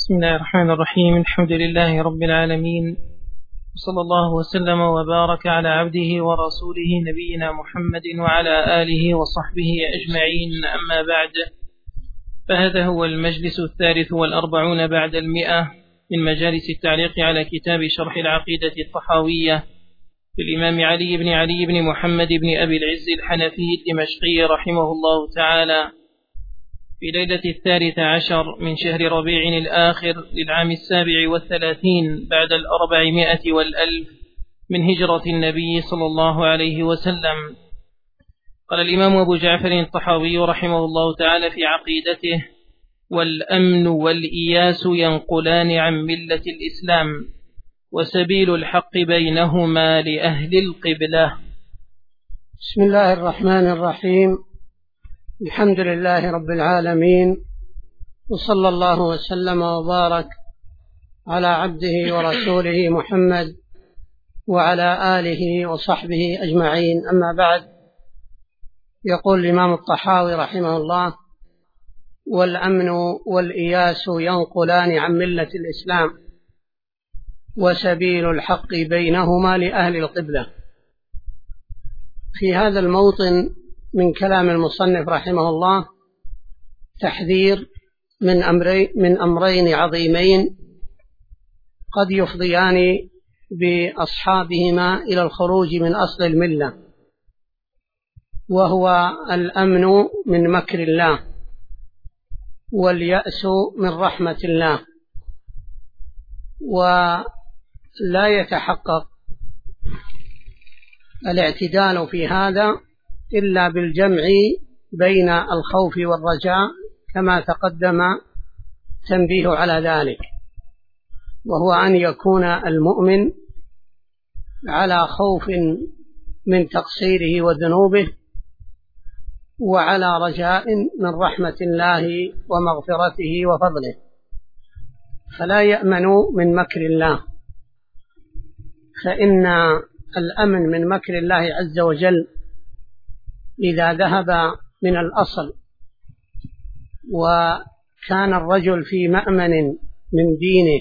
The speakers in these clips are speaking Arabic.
بسم الله الرحمن الرحيم. الحمد لله رب العالمين، وصلى الله وسلم وبارك على عبده ورسوله نبينا محمد وعلى آله وصحبه أجمعين. أما بعد، فهذا هو المجلس 43 بعد 100 من مجالس التعليق على كتاب شرح العقيدة الطحاوية للإمام علي بن محمد بن أبي العز الحنفي الدمشقي رحمه الله تعالى، في ليلة 13 من شهر ربيع الآخر للعام 37 بعد 400 والألف من هجرة النبي صلى الله عليه وسلم. قال الإمام أبو جعفر الطحاوي رحمه الله تعالى في عقيدته: والأمن والإياس ينقلان عن ملة الإسلام، وسبيل الحق بينهما لأهل القبلة. بسم الله الرحمن الرحيم. الحمد لله رب العالمين، وصلى الله وسلم وبارك على عبده ورسوله محمد وعلى آله وصحبه أجمعين. أما بعد، يقول الإمام الطحاوي رحمه الله: والأمن والإياس ينقلان عن ملة الإسلام، وسبيل الحق بينهما لأهل القبلة. في هذا الموطن من كلام المصنف رحمه الله تحذير من أمرين عظيمين قد يفضيان بأصحابهما إلى الخروج من أصل الملة، وهو الأمن من مكر الله، واليأس من رحمة الله. ولا يتحقق الاعتدال في هذا إلا بالجمع بين الخوف والرجاء، كما تقدم تنبيه على ذلك، وهو أن يكون المؤمن على خوف من تقصيره وذنوبه، وعلى رجاء من رحمة الله ومغفرته وفضله، فلا يأمن من مكر الله، فإن الأمن من مكر الله عز وجل إذا ذهب من الأصل وكان الرجل في مأمن من دينه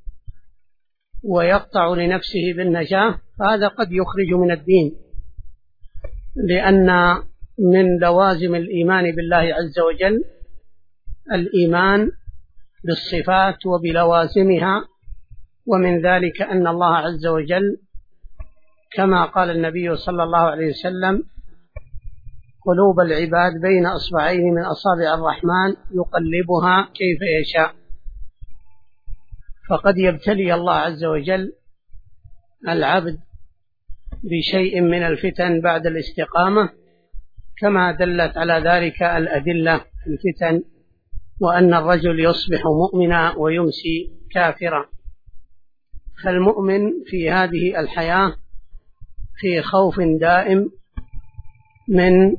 ويقطع لنفسه بالنجاة، فهذا قد يخرج من الدين، لأن من لوازم الإيمان بالله عز وجل الإيمان بالصفات وبلوازمها، ومن ذلك أن الله عز وجل كما قال النبي صلى الله عليه وسلم: قلوب العباد بين أصبعين من أصابع الرحمن يقلبها كيف يشاء. فقد يبتلي الله عز وجل العبد بشيء من الفتن بعد الاستقامة، كما دلت على ذلك الأدلة في الفتن، وأن الرجل يصبح مؤمنا ويمسي كافرا. فالمؤمن في هذه الحياة في خوف دائم من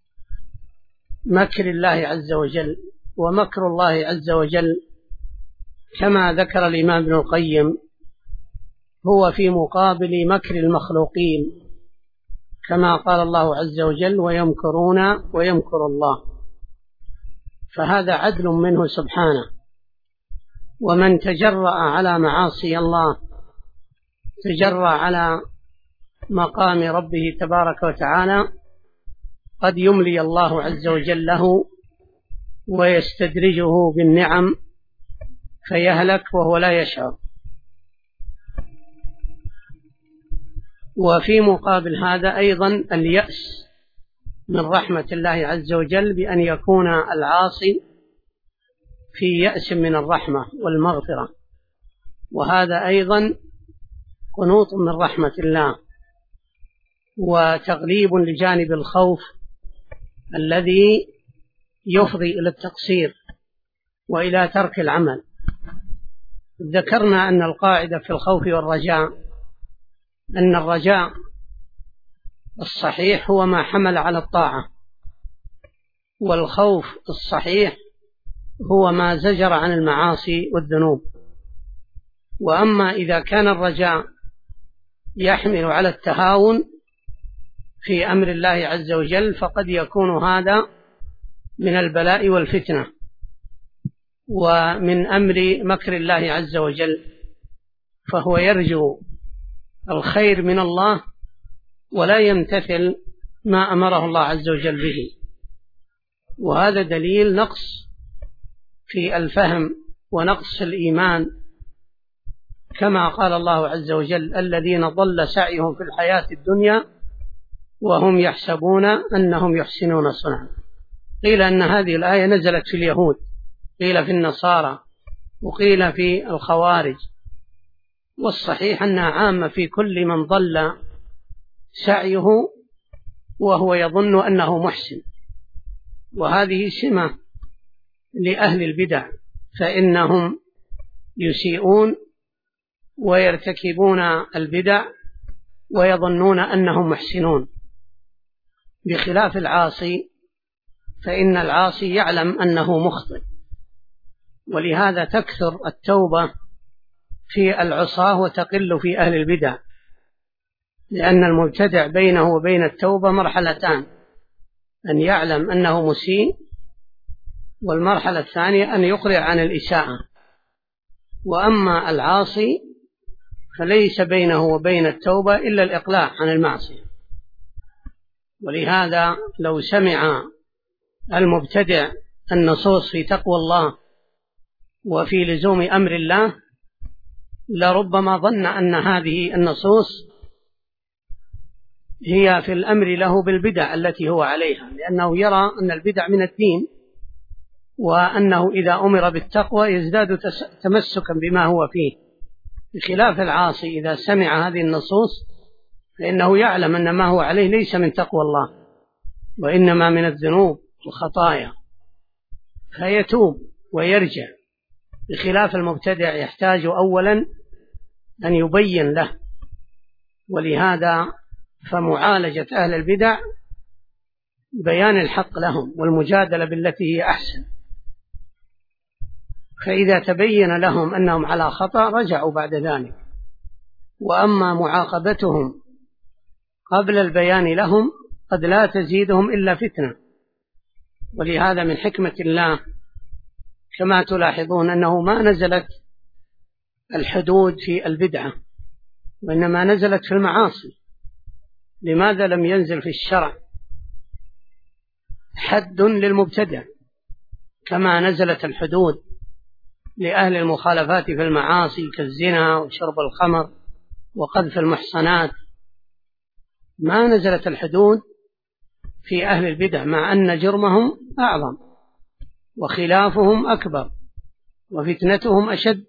مكر الله عز وجل، ومكر الله عز وجل كما ذكر الإمام ابن القيم هو في مقابل مكر المخلوقين، كما قال الله عز وجل: ويمكرون ويمكر الله. فهذا عدل منه سبحانه. ومن تجرأ على معاصي الله تجرأ على مقام ربه تبارك وتعالى، قد يملي الله عز وجل له ويستدرجه بالنعم فيهلك وهو لا يشعر. وفي مقابل هذا أيضا اليأس من رحمة الله عز وجل، بأن يكون العاصي في يأس من الرحمة والمغفرة، وهذا أيضا قنوط من رحمة الله، وتغليب لجانب الخوف الذي يفضي إلى التقصير وإلى ترك العمل. ذكرنا أن القاعدة في الخوف والرجاء أن الرجاء الصحيح هو ما حمل على الطاعة، والخوف الصحيح هو ما زجر عن المعاصي والذنوب. وأما إذا كان الرجاء يحمل على التهاون في أمر الله عز وجل، فقد يكون هذا من البلاء والفتنة، ومن أمر مكر الله عز وجل، فهو يرجو الخير من الله ولا يمتثل ما أمره الله عز وجل به. وهذا دليل نقص في الفهم ونقص الإيمان، كما قال الله عز وجل: الذين ضل سعيهم في الحياة الدنيا وهم يحسبون أنهم يحسنون صنعا. قيل أن هذه الآية نزلت في اليهود، قيل في النصارى، وقيل في الخوارج، والصحيح أنها عامة في كل من ضل سعيه وهو يظن أنه محسن. وهذه سمة لأهل البدع، فإنهم يسيئون ويرتكبون البدع ويظنون أنهم محسنون، بخلاف العاصي، فإن العاصي يعلم أنه مخطئ. ولهذا تكثر التوبة في العصاة وتقل في أهل البدع، لأن المبتدع بينه وبين التوبة مرحلتان: أن يعلم أنه مسيء، والمرحلة الثانية أن يقلع عن الإساءة. وأما العاصي فليس بينه وبين التوبة إلا الإقلاع عن المعصية. ولهذا لو سمع المبتدع النصوص في تقوى الله وفي لزوم أمر الله لربما ظن أن هذه النصوص هي في الأمر له بالبدع التي هو عليها، لأنه يرى أن البدع من الدين، وأنه إذا أمر بالتقوى يزداد تمسكا بما هو فيه، بخلاف العاصي إذا سمع هذه النصوص فإنه يعلم أن ما هو عليه ليس من تقوى الله، وإنما من الذنوب والخطايا، فيتوب ويرجع، بخلاف المبتدع يحتاج أولا أن يبين له. ولهذا فمعالجة أهل البدع بيان الحق لهم والمجادلة بالتي هي أحسن، فإذا تبين لهم أنهم على خطأ رجعوا بعد ذلك. وأما معاقبتهم قبل البيان لهم قد لا تزيدهم إلا فتنة. ولهذا من حكمة الله كما تلاحظون أنه ما نزلت الحدود في البدعة، وإنما نزلت في المعاصي. لماذا لم ينزل في الشرع حد للمبتدع كما نزلت الحدود لأهل المخالفات في المعاصي كالزنا وشرب الخمر وقذف المحصنات؟ ما نزلت الحدود في أهل البدع، مع أن جرمهم أعظم وخلافهم أكبر وفتنتهم أشد.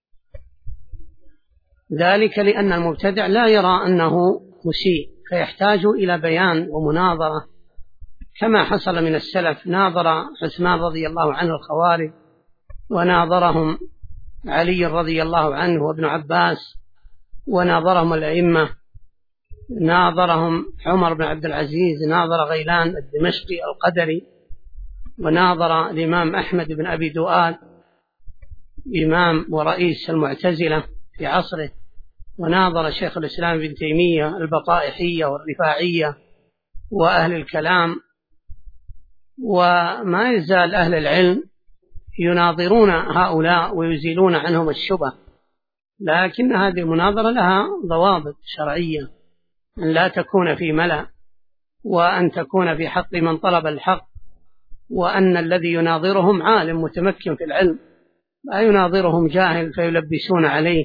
ذلك لأن المبتدع لا يرى أنه مسيء، فيحتاج إلى بيان ومناظرة، كما حصل من السلف. ناظر عثمان رضي الله عنه الخوارج، وناظرهم علي رضي الله عنه وابن عباس، وناظرهم الأئمة، ناظرهم عمر بن عبد العزيز، ناظر غيلان الدمشقي القدري، وناظر الإمام أحمد بن أبي دؤاد إمام ورئيس المعتزلة في عصره، وناظر شيخ الإسلام ابن تيمية البطائحية والرفاعية وأهل الكلام. وما يزال أهل العلم يناظرون هؤلاء ويزيلون عنهم الشبه، لكن هذه المناظرة لها ضوابط شرعية، أن لا تكون في ملأ، وأن تكون في حق من طلب الحق، وأن الذي يناظرهم عالم متمكن في العلم، لا يناظرهم جاهل فيلبسون عليه.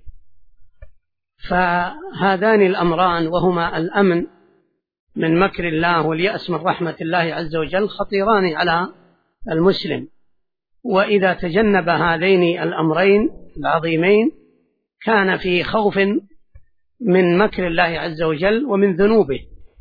فهذان الأمران، وهما الأمن من مكر الله واليأس من رحمة الله عز وجل، خطيران على المسلم. وإذا تجنب هذين الأمرين العظيمين كان في خوف من مكر الله عز وجل ومن ذنوبه.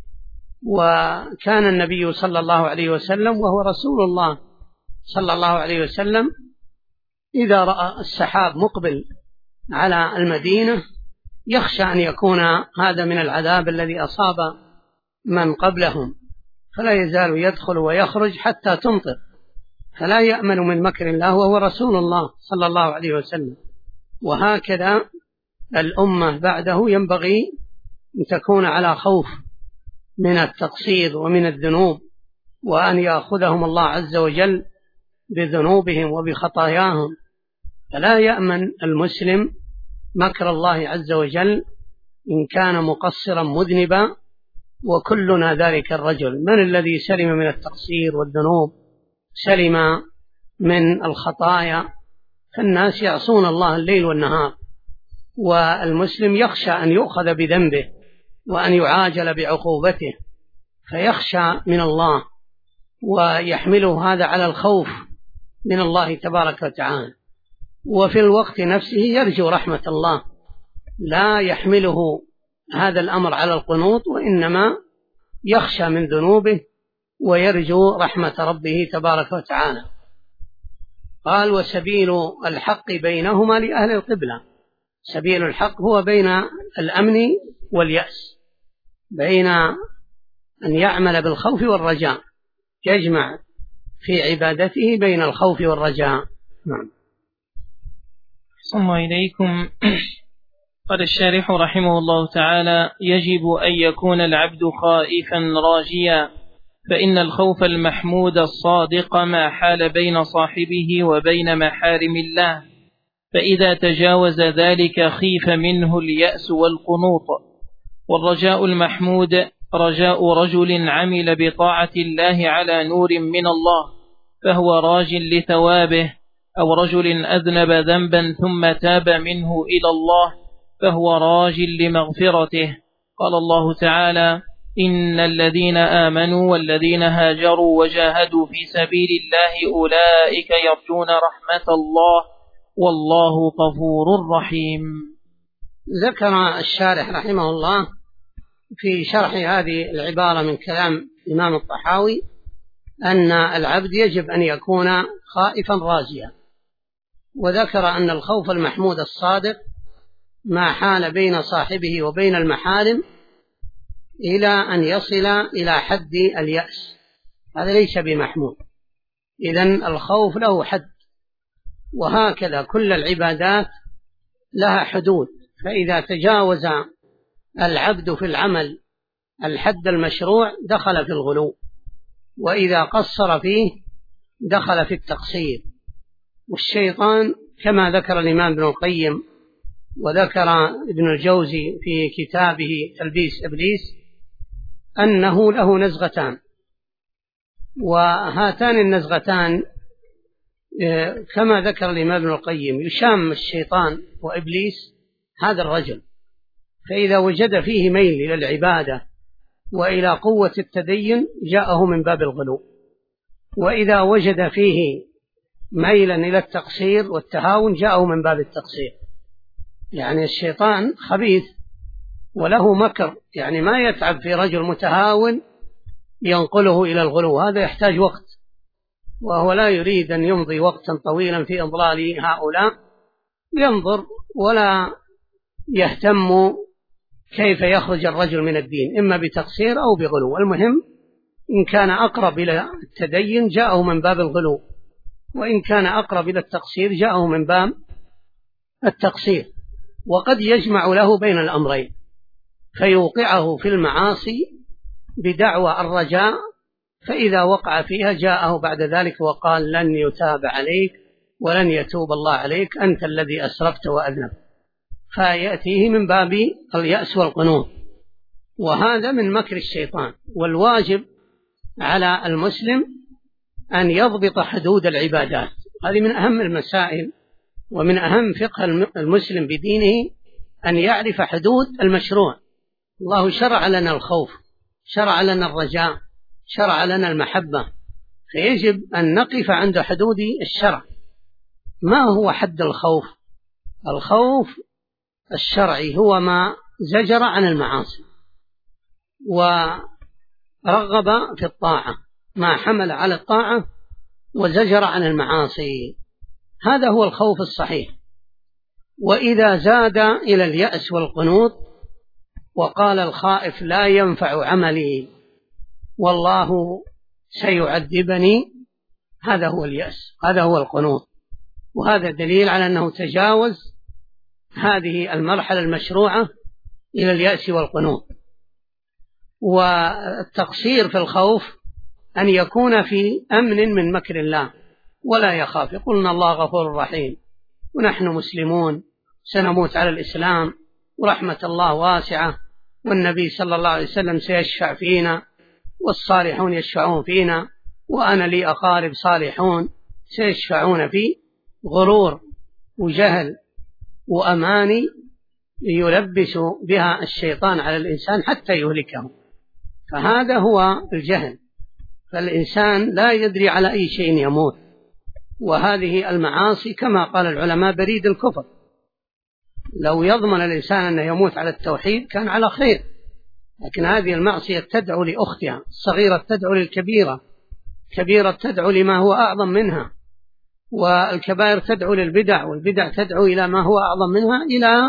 وكان النبي صلى الله عليه وسلم وهو رسول الله صلى الله عليه وسلم إذا رأى السحاب مقبل على المدينة يخشى أن يكون هذا من العذاب الذي أصاب من قبلهم، فلا يزال يدخل ويخرج حتى تمطر، فلا يأمن من مكر الله وهو رسول الله صلى الله عليه وسلم. وهكذا الأمة بعده ينبغي أن تكون على خوف من التقصير ومن الذنوب، وأن يأخذهم الله عز وجل بذنوبهم وبخطاياهم، فلا يأمن المسلم مكر الله عز وجل إن كان مقصرا مذنبا، وكلنا ذلك الرجل. من الذي سلم من التقصير والذنوب؟ سلم من الخطايا. فالناس يعصون الله الليل والنهار، والمسلم يخشى أن يؤخذ بذنبه وأن يعاجل بعقوبته، فيخشى من الله ويحمله هذا على الخوف من الله تبارك وتعالى، وفي الوقت نفسه يرجو رحمة الله، لا يحمله هذا الأمر على القنوط، وإنما يخشى من ذنوبه ويرجو رحمة ربه تبارك وتعالى. قال: وسبيل الحق بينهما لأهل القبلة. سبيل الحق هو بين الأمن واليأس، بين أن يعمل بالخوف والرجاء، يجمع في عبادته بين الخوف والرجاء. نعم. صلى الله إليكم. قال الشارح رحمه الله تعالى: يجب أن يكون العبد خائفا راجيا، فإن الخوف المحمود الصادق ما حال بين صاحبه وبين محارم الله، فإذا تجاوز ذلك خيف منه اليأس والقنوط. والرجاء المحمود رجاء رجل عمل بطاعة الله على نور من الله فهو راج لثوابه، أو رجل أذنب ذنبا ثم تاب منه إلى الله فهو راج لمغفرته. قال الله تعالى: إن الذين آمنوا والذين هاجروا وجاهدوا في سبيل الله أولئك يرجون رحمة الله والله غفور رحيم. ذكر الشارح رحمه الله في شرح هذه العبارة من كلام الإمام الطحاوي أن العبد يجب أن يكون خائفا راجيا، وذكر أن الخوف المحمود الصادق ما حال بين صاحبه وبين المحارم إلى أن يصل إلى حد اليأس، هذا ليس بمحمود. إذن الخوف له حد، وهكذا كل العبادات لها حدود، فإذا تجاوز العبد في العمل الحد المشروع دخل في الغلو، وإذا قصر فيه دخل في التقصير. والشيطان كما ذكر الإمام ابن القيم وذكر ابن الجوزي في كتابه تلبيس إبليس أنه له نزغتان، وهاتان النزغتان كما ذكر الإمام ابن القيم يشام الشيطان وإبليس هذا الرجل، فإذا وجد فيه ميل إلى العبادة وإلى قوة التدين جاءه من باب الغلو، وإذا وجد فيه ميلا إلى التقصير والتهاون جاءه من باب التقصير. يعني الشيطان خبيث وله مكر، يعني ما يتعب في رجل متهاون ينقله إلى الغلو، هذا يحتاج وقت، وهو لا يريد أن يمضي وقتا طويلا في إضلال هؤلاء، ينظر ولا يهتم كيف يخرج الرجل من الدين، إما بتقصير أو بغلو. المهم إن كان أقرب إلى التدين جاءه من باب الغلو، وإن كان أقرب إلى التقصير جاءه من باب التقصير، وقد يجمع له بين الأمرين فيوقعه في المعاصي بدعوى الرجاء، فإذا وقع فيها جاءه بعد ذلك وقال: لن يتاب عليك ولن يتوب الله عليك، أنت الذي أسرفت وأذنبت، فيأتيه من باب اليأس والقنوط، وهذا من مكر الشيطان. والواجب على المسلم أن يضبط حدود العبادات، هذه من أهم المسائل ومن أهم فقه المسلم بدينه، أن يعرف حدود المشروع. الله شرع لنا الخوف، شرع لنا الرجاء، شرع لنا المحبة، فيجب أن نقف عند حدود الشرع. ما هو حد الخوف؟ الخوف الشرعي هو ما زجر عن المعاصي ورغب في الطاعة، ما حمل على الطاعة وزجر عن المعاصي، هذا هو الخوف الصحيح. وإذا زاد إلى اليأس والقنوط وقال الخائف لا ينفع عملي والله سيعذبني، هذا هو اليأس، هذا هو القنوط، وهذا دليل على أنه تجاوز هذه المرحلة المشروعة إلى اليأس والقنوط. والتقصير في الخوف أن يكون في أمن من مكر الله، ولا يخاف، يقول إن الله غفور رحيم ونحن مسلمون سنموت على الإسلام ورحمة الله واسعة والنبي صلى الله عليه وسلم سيشفع فينا والصالحون يشفعون فينا وأنا لي أقارب صالحون سيشفعون في. غرور وجهل وأماني يلبس بها الشيطان على الإنسان حتى يهلكه، فهذا هو الجهل. فالإنسان لا يدري على أي شيء يموت، وهذه المعاصي كما قال العلماء بريد الكفر. لو يضمن الإنسان أن يموت على التوحيد كان على خير، لكن هذه المعصية تدعو لأختها، الصغيرة تدعو للكبيرة، كبيرة تدعو لما هو أعظم منها، والكبائر تدعو للبدع، والبدع تدعو إلى ما هو أعظم منها،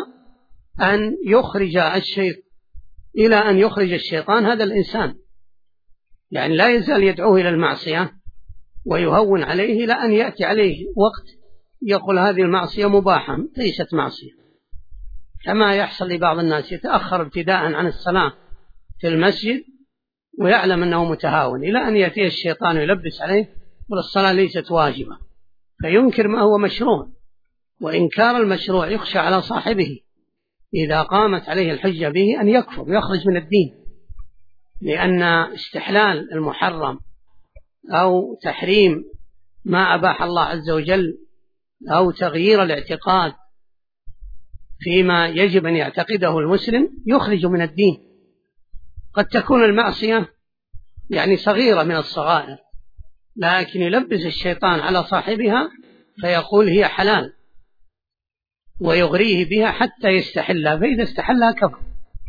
إلى أن يخرج الشيطان هذا الإنسان. يعني لا يزال يدعوه إلى المعصية ويهون عليه إلى أن يأتي عليه وقت يقول هذه المعصية مباحة ليست معصية، كما يحصل لبعض الناس يتأخر ابتداء عن الصلاة في المسجد ويعلم أنه متهاون، إلى أن يأتي الشيطان ويلبس عليه والصلاة ليست واجبة، فينكر ما هو مشروع. وإنكار المشروع يخشى على صاحبه إذا قامت عليه الحجة به أن يكفر ويخرج من الدين، لأن استحلال المحرم أو تحريم ما أباح الله عز وجل أو تغيير الاعتقاد فيما يجب أن يعتقده المسلم يخرج من الدين. قد تكون المعصية يعني صغيرة من الصغائر، لكن يلبس الشيطان على صاحبها فيقول هي حلال ويغريه بها حتى يستحلها، فإذا استحلها كفر.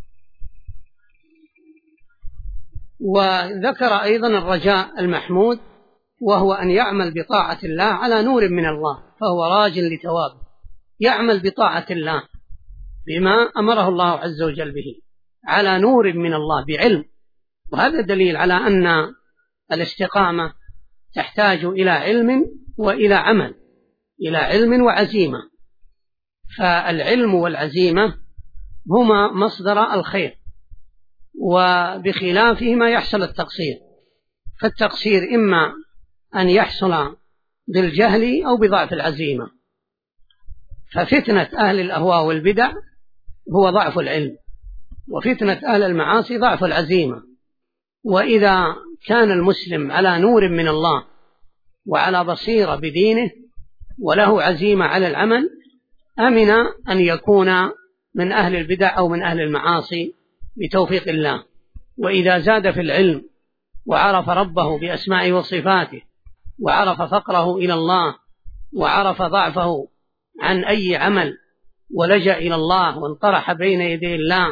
وذكر أيضا الرجاء المحمود، وهو أن يعمل بطاعة الله على نور من الله، فهو راج لثوابه، يعمل بطاعة الله بما أمره الله عز وجل به على نور من الله بعلم. وهذا دليل على أن الاستقامة تحتاج إلى علم وإلى عمل، إلى علم وعزيمة، فالعلم والعزيمة هما مصدر الخير، وبخلافهما يحصل التقصير. فالتقصير إما أن يحصل بالجهل أو بضعف العزيمة. ففتنة أهل الأهواء والبدع هو ضعف العلم، وفتنة أهل المعاصي ضعف العزيمة. وإذا كان المسلم على نور من الله وعلى بصيرة بدينه وله عزيمة على العمل، أمن أن يكون من أهل البدع أو من أهل المعاصي بتوفيق الله. وإذا زاد في العلم وعرف ربه بأسمائه وصفاته وعرف فقره إلى الله وعرف ضعفه عن أي عمل ولجأ إلى الله وانطرح بين يدي الله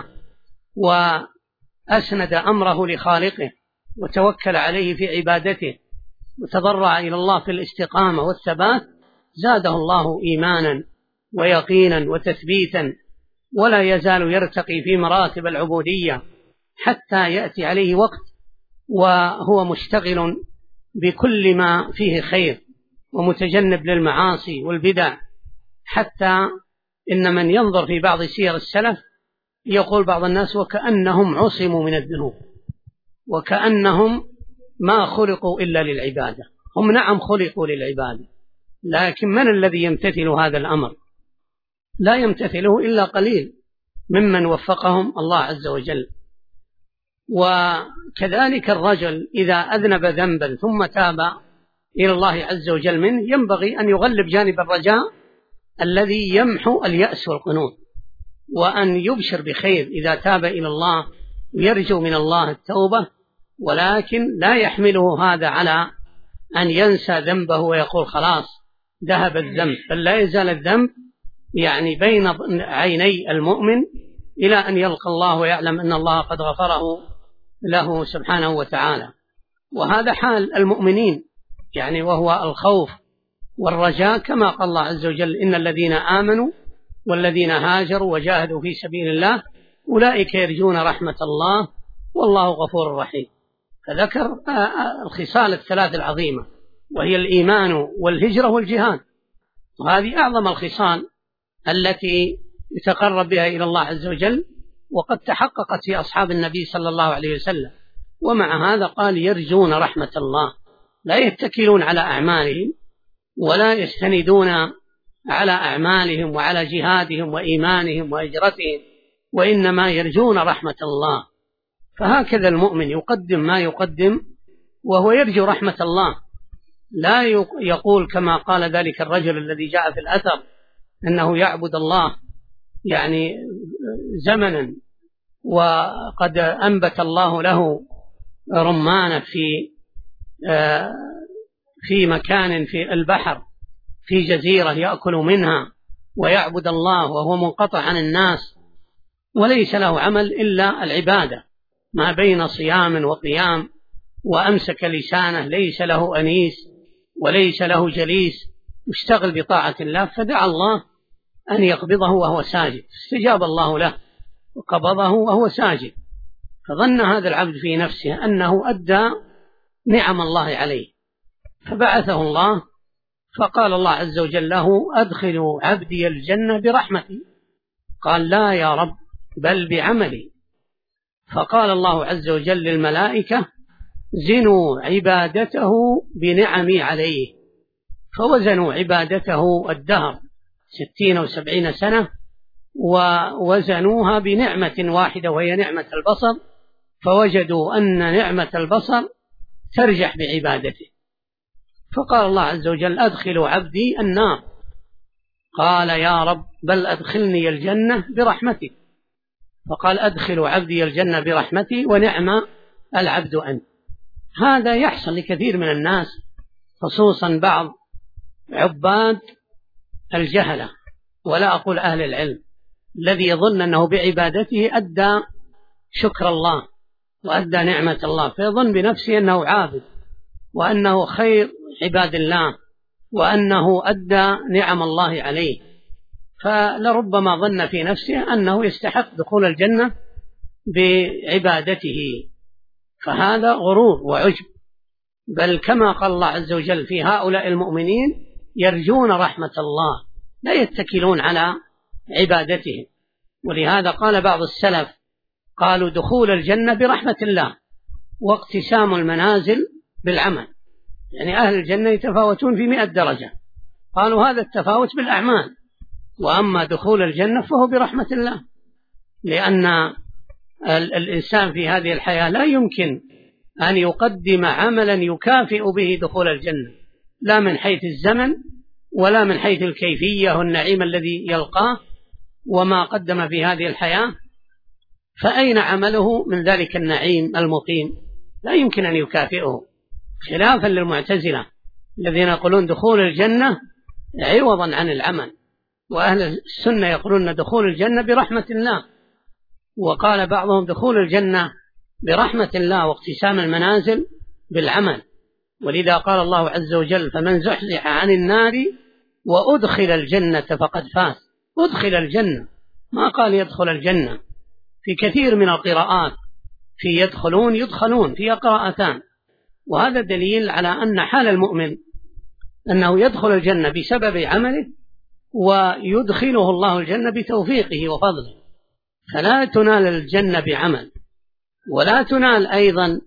وأسند أمره لخالقه وتوكل عليه في عبادته وتضرع إلى الله في الاستقامة والثبات، زاده الله إيمانا ويقينا وتثبيتا، ولا يزال يرتقي في مراتب العبودية حتى يأتي عليه وقت وهو مشتغل بكل ما فيه خير ومتجنب للمعاصي والبدع. حتى إن من ينظر في بعض سير السلف يقول بعض الناس وكأنهم عصموا من الذنوب، وكأنهم ما خلقوا إلا للعبادة. هم نعم خلقوا للعبادة، لكن من الذي يمتثل هذا الأمر؟ لا يمتثله إلا قليل ممن وفقهم الله عز وجل. وكذلك الرجل إذا أذنب ذنبا ثم تاب إلى الله عز وجل منه ينبغي أن يغلب جانب الرجاء الذي يمحو اليأس والقنوط، وأن يبشر بخير إذا تاب إلى الله ويرجو من الله التوبة، ولكن لا يحمله هذا على أن ينسى ذنبه ويقول خلاص ذهب الذنب، بل لا يزال الذنب يعني بين عيني المؤمن إلى أن يلقى الله ويعلم أن الله قد غفره له سبحانه وتعالى. وهذا حال المؤمنين يعني، وهو الخوف والرجاء، كما قال الله عز وجل إن الذين آمنوا والذين هاجروا وجاهدوا في سبيل الله أولئك يرجون رحمة الله والله غفور رحيم. فذكر الخصال الثلاث العظيمة، وهي الإيمان والهجرة والجهاد، وهذه أعظم الخصال التي يتقرب بها إلى الله عز وجل، وقد تحققت في أصحاب النبي صلى الله عليه وسلم. ومع هذا قال يرجون رحمة الله، لا يتكلون على أعمالهم ولا يستندون على أعمالهم وعلى جهادهم وإيمانهم وإجرتهم، وإنما يرجون رحمة الله. فهكذا المؤمن يقدم ما يقدم وهو يرجو رحمة الله، لا يقول كما قال ذلك الرجل الذي جاء في الأثر أنه يعبد الله يعني زمنا وقد أنبت الله له رمانة في مكان في البحر في جزيرة يأكل منها ويعبد الله وهو منقطع عن الناس وليس له عمل إلا العبادة ما بين صيام وقيام، وأمسك لسانه ليس له أنيس وليس له جليس، يشتغل بطاعة الله، فدعا الله أن يقبضه وهو ساجد، استجاب الله له وقبضه وهو ساجد. فظن هذا العبد في نفسه أنه أدى نعم الله عليه، فبعثه الله، فقال الله عز وجل له: أدخلوا عبدي الجنة برحمتي. قال: لا يا رب، بل بعملي. فقال الله عز وجل للملائكة: زنوا عبادته بنعمي عليه. فوزنوا عبادته الدهر 60 أو 70 سنة، ووزنوها بنعمة واحدة وهي نعمة البصر، فوجدوا أن نعمة البصر ترجح بعبادته. فقال الله عز وجل: أدخلوا عبدي النار. قال: يا رب، بل أدخلني الجنة برحمتك. فقال: أدخلوا عبدي الجنة برحمتي ونعم العبد أنت. هذا يحصل لكثير من الناس، خصوصا بعض عباد الجهلة، ولا أقول أهل العلم، الذي يظن أنه بعبادته أدى شكر الله وأدى نعمة الله، فيظن بنفسه أنه عابد وأنه خير عباد الله وأنه أدى نعم الله عليه، فلربما ظن في نفسه أنه يستحق دخول الجنة بعبادته، فهذا غرور وعجب. بل كما قال الله عز وجل في هؤلاء المؤمنين: يرجون رحمة الله، لا يتكلون على عبادتهم. ولهذا قال بعض السلف، قالوا: دخول الجنة برحمة الله واقتسام المنازل بالعمل، يعني أهل الجنة يتفاوتون في 100 درجة، قالوا هذا التفاوت بالأعمال، وأما دخول الجنة فهو برحمة الله، لأن الإنسان في هذه الحياة لا يمكن أن يقدم عملا يكافئ به دخول الجنة، لا من حيث الزمن ولا من حيث الكيفية والنعيم الذي يلقاه وما قدم في هذه الحياة، فأين عمله من ذلك النعيم المقيم؟ لا يمكن أن يكافئه، خلافا للمعتزلة الذين يقولون دخول الجنة عوضا عن العمل، وأهل السنة يقولون دخول الجنة برحمة الله. وقال بعضهم دخول الجنة برحمة الله واقتسام المنازل بالعمل، ولذا قال الله عز وجل: فمن زحزح عن النار وأدخل الجنة فقد فاز. أدخل الجنة، ما قال يدخل الجنة. في كثير من القراءات في يدخلون فيها قراءتان، وهذا دليل على أن حال المؤمن أنه يدخل الجنة بسبب عمله، ويدخله الله الجنة بتوفيقه وفضله، فلا تنال الجنة بعمل، ولا تنال أيضا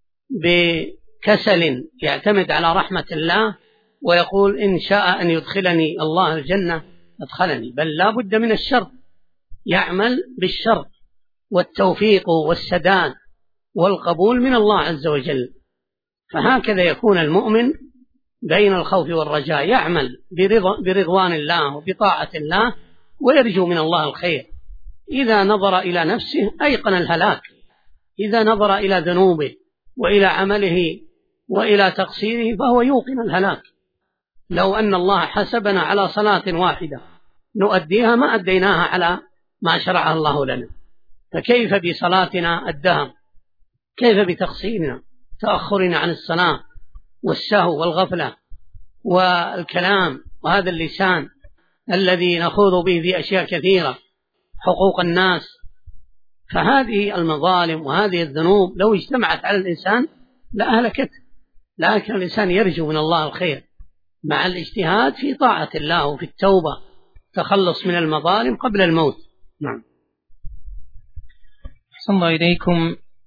بكسل يعتمد على رحمة الله ويقول إن شاء أن يدخلني الله الجنة أدخلني، بل لا بد من الشرط، يعمل بالشرط والتوفيق والسداد والقبول من الله عز وجل. فهكذا يكون المؤمن بين الخوف والرجاء، يعمل برضوان الله وبطاعة الله ويرجو من الله الخير. إذا نظر إلى نفسه أيقن الهلاك، إذا نظر إلى ذنوبه وإلى عمله وإلى تقصيره فهو يوقن الهلاك. لو أن الله حسبنا على صلاة واحدة نؤديها ما أديناها على ما شرعه الله لنا، فكيف بصلاتنا الدهر؟ كيف بتقصيرنا، تأخرنا عن الصلاة والسهو والغفلة والكلام وهذا اللسان الذي نخوض به في أشياء كثيرة، حقوق الناس. فهذه المظالم وهذه الذنوب لو اجتمعت على الإنسان لأهلكته، لكن الإنسان يرجو من الله الخير مع الاجتهاد في طاعة الله وفي التوبة، تخلص من المظالم قبل الموت. نعم. أحسن الله إليكم.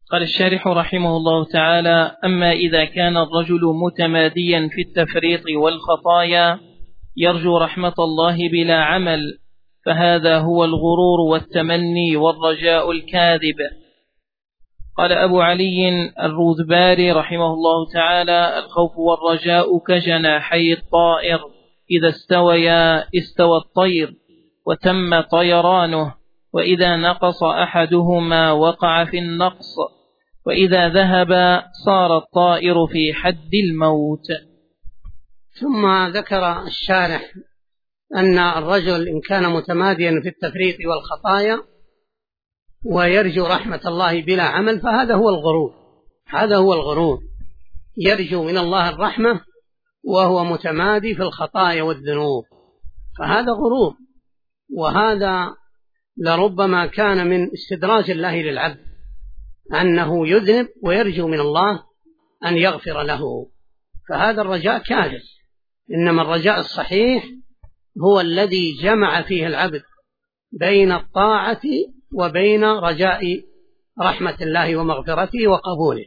قال الشارح رحمه الله تعالى: أما إذا كان الرجل متماديا في التفريط والخطايا يرجو رحمة الله بلا عمل، فهذا هو الغرور والتمني والرجاء الكاذب. قال أبو علي الروذباري رحمه الله تعالى: الخوف والرجاء كجناحي الطائر، إذا استويا استوى الطير وتم طيرانه، وإذا نقص أحدهما وقع في النقص، وإذا ذهب صار الطائر في حد الموت. ثم ذكر الشارح أن الرجل إن كان متماديا في التفريط والخطايا ويرجو رحمة الله بلا عمل فهذا هو الغرور. هذا هو الغرور، يرجو من الله الرحمة وهو متمادي في الخطايا والذنوب، فهذا غرور. وهذا لربما كان من استدراج الله للعبد، أنه يذنب ويرجو من الله أن يغفر له، فهذا الرجاء كاذب. إنما الرجاء الصحيح هو الذي جمع فيه العبد بين الطاعة وبين رجاء رحمة الله ومغفرته وقبوله.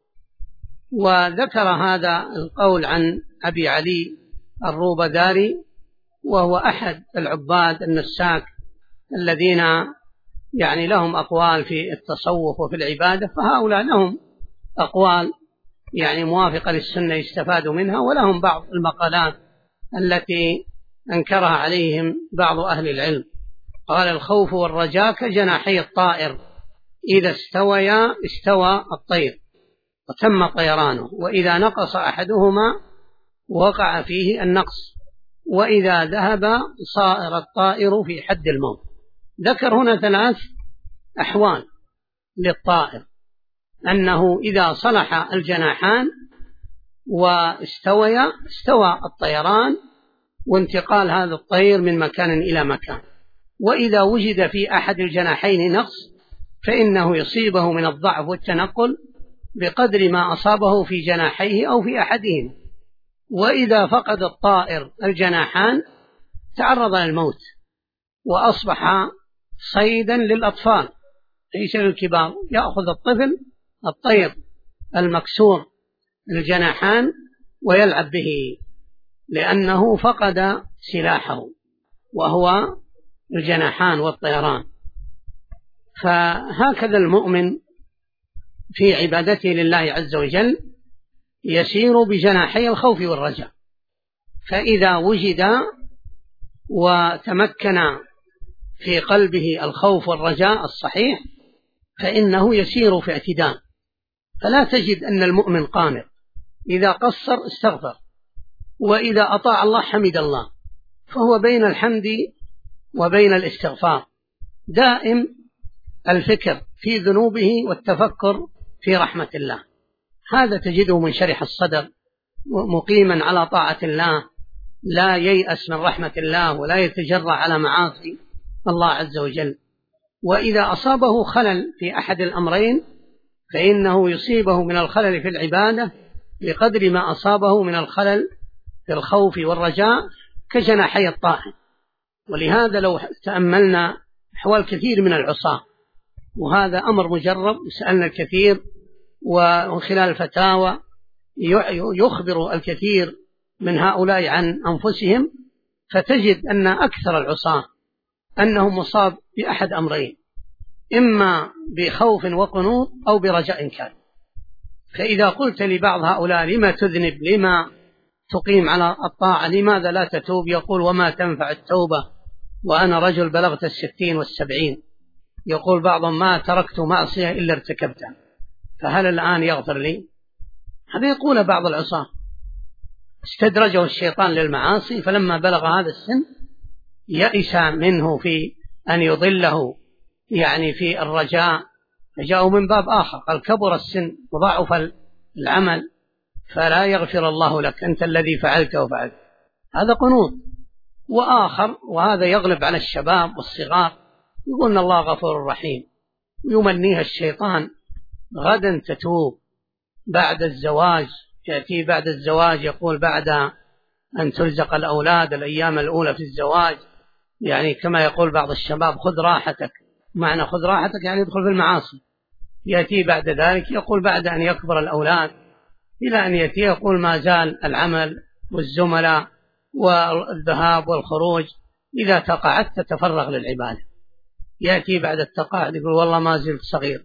وذكر هذا القول عن أبي علي الروذباري، وهو أحد العباد النساك الذين يعني لهم أقوال في التصوف وفي العبادة، فهؤلاء لهم أقوال يعني موافقة للسنة يستفاد منها، ولهم بعض المقالات التي أنكرها عليهم بعض أهل العلم. قال: الخوف والرجاء كجناحي الطائر، إذا استويا استوى الطير وتم طيرانه، وإذا نقص أحدهما وقع فيه النقص، وإذا ذهب صار الطائر في حد الموت. ذكر هنا 3 أحوال للطائر، أنه إذا صلح الجناحان واستويا استوى الطيران وانتقال هذا الطير من مكان إلى مكان، وإذا وجد في أحد الجناحين نقص فإنه يصيبه من الضعف والتنقل بقدر ما أصابه في جناحيه أو في أحدهم. وإذا فقد الطائر الجناحان تعرض للموت وأصبح صيدا للأطفال ليس للكبار، يأخذ الطفل الطير المكسور الجناحان ويلعب به لأنه فقد سلاحه وهو الجناحان والطيران. فهكذا المؤمن في عبادته لله عز وجل يسير بجناحي الخوف والرجاء، فإذا وجد وتمكن في قلبه الخوف والرجاء الصحيح فإنه يسير في اعتدال، فلا تجد أن المؤمن قانط، إذا قصر استغفر، وإذا أطاع الله حمد الله، فهو بين الحمد وبين الاستغفار، دائم الفكر في ذنوبه والتفكر في رحمة الله. هذا تجده منشرح الصدر مقيما على طاعة الله، لا ييأس من رحمة الله ولا يتجرع على معاصي الله عز وجل. وإذا أصابه خلل في أحد الأمرين فإنه يصيبه من الخلل في العبادة بقدر ما أصابه من الخلل في الخوف والرجاء كجناحي الطائر. ولهذا لو تأملنا أحوال كثير من العصاة، وهذا أمر مجرب سألنا الكثير، ومن خلال الفتاوى يخبر الكثير من هؤلاء عن أنفسهم، فتجد أن أكثر العصاة أنهم مصاب بأحد أمرين، إما بخوف وقنوط أو برجاء كاذب. فإذا قلت لبعض هؤلاء لما تذنب، لما تقيم على الطاعة، لماذا لا تتوب؟ يقول: وما تنفع التوبة وأنا رجل بلغت 60 و70. يقول بعضهم: ما تركت معصية إلا ارتكبتها، فهل الآن يغفر لي؟ هذا يقول بعض العصاة، استدرجه الشيطان للمعاصي، فلما بلغ هذا السن يئس منه في أن يضله يعني في الرجاء، فجاءوا من باب آخر، قال: كبر السن وضعف العمل فلا يغفر الله لك، أنت الذي فعلت وفعلت. هذا قنوط. وآخر، وهذا يغلب على الشباب والصغار، يقول: الله غفور رحيم، يمنيها الشيطان غدا تتوب بعد الزواج، يأتي بعد الزواج يقول بعد أن ترزق الأولاد الأيام الأولى في الزواج، يعني كما يقول بعض الشباب: خذ راحتك. معنى خذ راحتك يعني يدخل في المعاصي، يأتي بعد ذلك يقول بعد أن يكبر الأولاد إلى أن يأتي يقول ما زال العمل والزملاء والذهاب والخروج، إذا تقاعدت تتفرغ للعبادة. يأتي بعد التقاعد يقول والله ما زلت صغير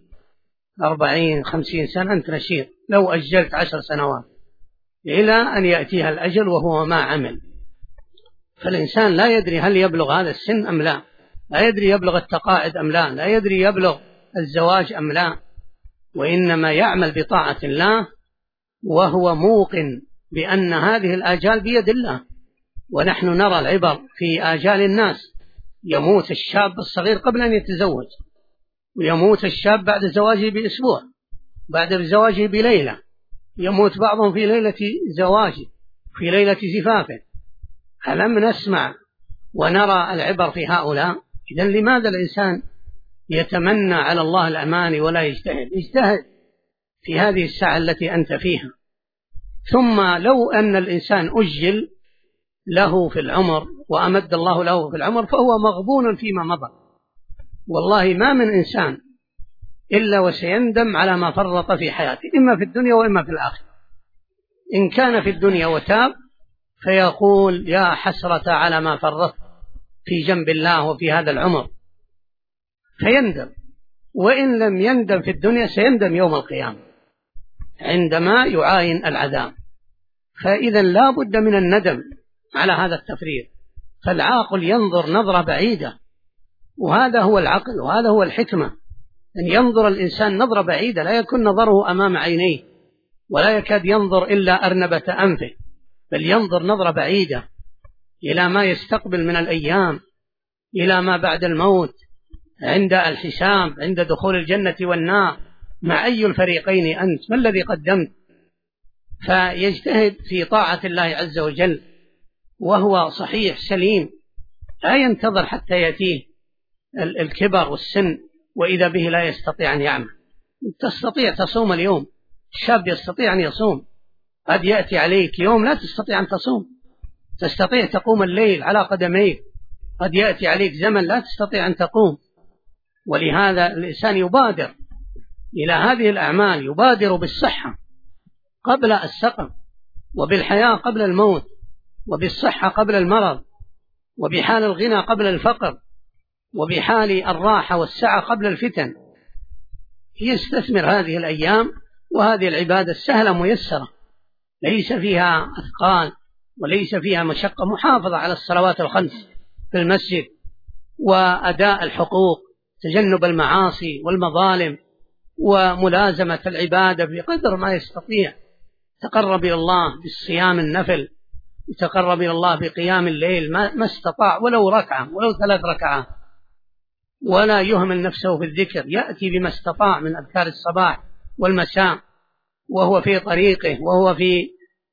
40-50 سنة أنت نشيط، لو أجلت 10 سنوات، إلى أن يأتيها الأجل وهو ما عمل. فالإنسان لا يدري هل يبلغ هذا السن أم لا، لا يدري يبلغ التقاعد أم لا، لا يدري يبلغ الزواج أم لا، وإنما يعمل بطاعة الله وهو موقن بأن هذه الآجال بيد الله. ونحن نرى العبر في آجال الناس، يموت الشاب الصغير قبل أن يتزوج، ويموت الشاب بعد زواجه بأسبوع، بعد زواجه بليلة، يموت بعضهم في ليلة زواجه، في ليلة زفافه. ألم نسمع ونرى العبر في هؤلاء؟ إذن لماذا الإنسان يتمنى على الله الأمان ولا يجتهد؟ اجتهد في هذه الساعة التي أنت فيها. ثم لو أن الإنسان أجل له في العمر وأمد الله له في العمر فهو مغبون فيما مضى. والله ما من إنسان إلا وسيندم على ما فرط في حياته، إما في الدنيا وإما في الآخرة. إن كان في الدنيا وتاب فيقول يا حسرة على ما فرط في جنب الله وفي هذا العمر، فيندم. وإن لم يندم في الدنيا سيندم يوم القيامة عندما يعاين العذاب. فإذا لا بد من الندم على هذا التفريط. فالعاقل ينظر نظرة بعيدة، وهذا هو العقل وهذا هو الحكمة، أن ينظر الإنسان نظرة بعيدة، لا يكون نظره أمام عينيه ولا يكاد ينظر إلا أرنبة أنفه، بل ينظر نظرة بعيدة إلى ما يستقبل من الأيام، إلى ما بعد الموت، عند الحساب، عند دخول الجنة والنار، مع أي الفريقين أنت، ما الذي قدمت؟ فيجتهد في طاعة الله عز وجل وهو صحيح سليم، لا ينتظر حتى يأتيه الكبر والسن وإذا به لا يستطيع أن يعمل. تستطيع تصوم اليوم، الشاب يستطيع أن يصوم، قد يأتي عليك يوم لا تستطيع أن تصوم، تستطيع تقوم الليل على قدميك، قد يأتي عليك زمن لا تستطيع أن تقوم. ولهذا الإنسان يبادر إلى هذه الأعمال، يبادر بالصحة قبل السقم، وبالحياة قبل الموت، وبالصحة قبل المرض، وبحال الغنى قبل الفقر، وبحال الراحة والسعة قبل الفتن. يستثمر هذه الأيام وهذه العبادة السهلة ميسرة، ليس فيها أثقال وليس فيها مشقة، محافظة على الصلوات الخمس في المسجد، وأداء الحقوق، تجنب المعاصي والمظالم، وملازمة العبادة بقدر ما يستطيع، تقرب إلى الله بالصيام النفل، يتقرب إلى الله بقيام الليل ما استطاع، ولو ركعة ولو 3 ركعات، ولا يهمل نفسه في الذكر، يأتي بما استطاع من أذكار الصباح والمساء وهو في طريقه وهو في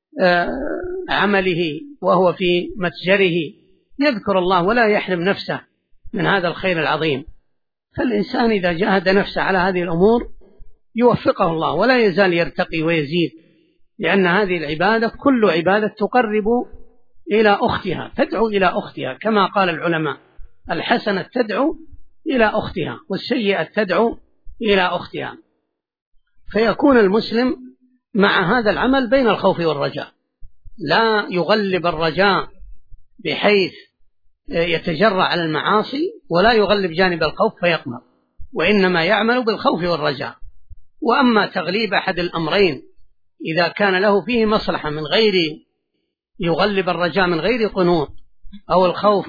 عمله وهو في متجره، يذكر الله ولا يحرم نفسه من هذا الخير العظيم. فالإنسان إذا جاهد نفسه على هذه الأمور يوفقه الله ولا يزال يرتقي ويزيد، لأن هذه العبادة كل عبادة تقرب إلى أختها، تدعو إلى أختها، كما قال العلماء الحسنة تدعو إلى أختها والسيئة تدعو إلى أختها. فيكون المسلم مع هذا العمل بين الخوف والرجاء، لا يغلب الرجاء بحيث يتجرع على المعاصي، ولا يغلب جانب الخوف فيقمر، وإنما يعمل بالخوف والرجاء. وأما تغليب أحد الأمرين إذا كان له فيه مصلحة من غير يغلب الرجاء من غير قنوط، أو الخوف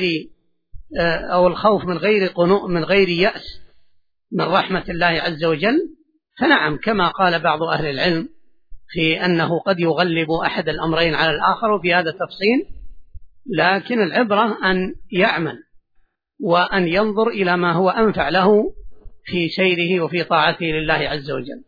من غير قنوط، من غير يأس من رحمة الله عز وجل، فنعم كما قال بعض أهل العلم في أنه قد يغلب أحد الأمرين على الآخر، وفي هذا تفصيل. لكن العبرة أن يعمل وأن ينظر إلى ما هو أنفع له في سيره وفي طاعته لله عز وجل.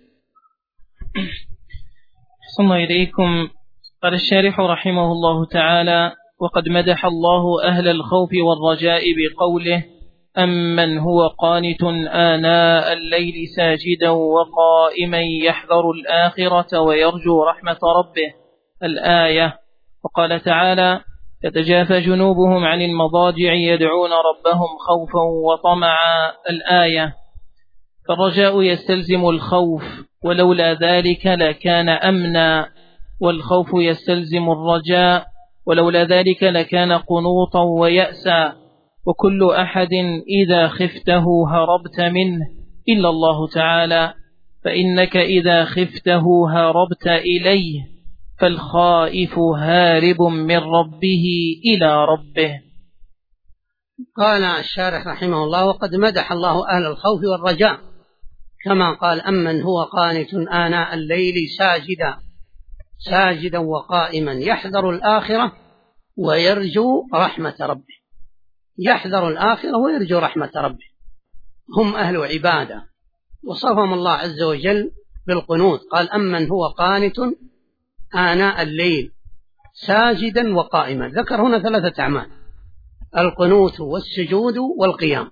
صلى الله إليكم. قال الشارح رحمه الله تعالى: وقد مدح الله أهل الخوف والرجاء بقوله: أمن هو قانت آناء الليل ساجدا وقائما يحذر الآخرة ويرجو رحمة ربه، الآية. وقال تعالى: تتجافى جنوبهم عن المضاجع يدعون ربهم خوفا وطمعا، الآية. فالرجاء يستلزم الخوف، ولولا ذلك لكان أمنا، والخوف يستلزم الرجاء، ولولا ذلك لكان قنوطا ويأسا. وكل أحد إذا خفته هربت منه إلا الله تعالى، فإنك إذا خفته هربت إليه، فالخائف هارب من ربه إلى ربه. قال الشارح رحمه الله: وقد مدح الله أهل الخوف والرجاء، كما قال: أمن هو قانت آناء الليل ساجدا وقائما يحذر الآخرة ويرجو رحمة ربه. يحذر الآخرة ويرجو رحمة ربه، هم أهل عبادة. وصفهم الله عز وجل بالقنوت، قال: أمن هو قانت آناء الليل ساجدا وقائما. ذكر هنا 3 أعمال: القنوت والسجود والقيام.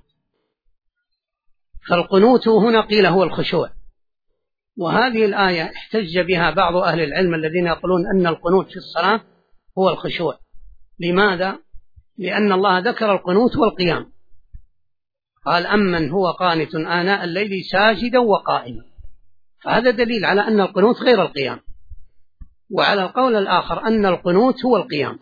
فالقنوت هنا قيل هو الخشوع، وهذه الآية احتج بها بعض أهل العلم الذين يقولون أن القنوت في الصلاة هو الخشوع. لماذا؟ لأن الله ذكر القنوت والقيام، قال: أمن هو قانت آناء الليل ساجدا وقائما، فهذا دليل على أن القنوت غير القيام. وعلى القول الآخر أن القنوت هو القيام،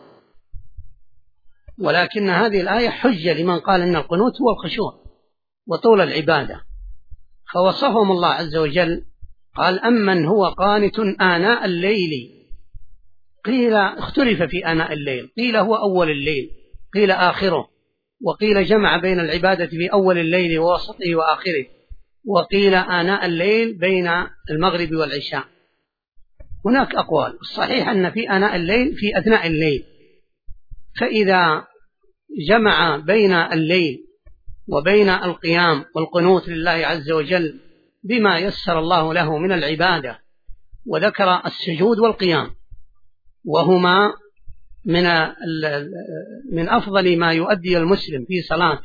ولكن هذه الآية حجة لمن قال أن القنوت هو الخشوع وطول العبادة. فوصفهم الله عز وجل، قال: أمن هو قانت آناء الليل. قيل اختلف في آناء الليل، قيل هو أول الليل، قيل آخره، وقيل جمع بين العبادة في أول الليل ووسطه وآخره، وقيل آناء الليل بين المغرب والعشاء. هناك أقوال، الصحيح أن في آناء الليل في أثناء الليل، فإذا جمع بين الليل وبين القيام والقنوت لله عز وجل بما يسر الله له من العبادة، وذكر السجود والقيام، وهما من أفضل ما يؤدي المسلم في صلاته.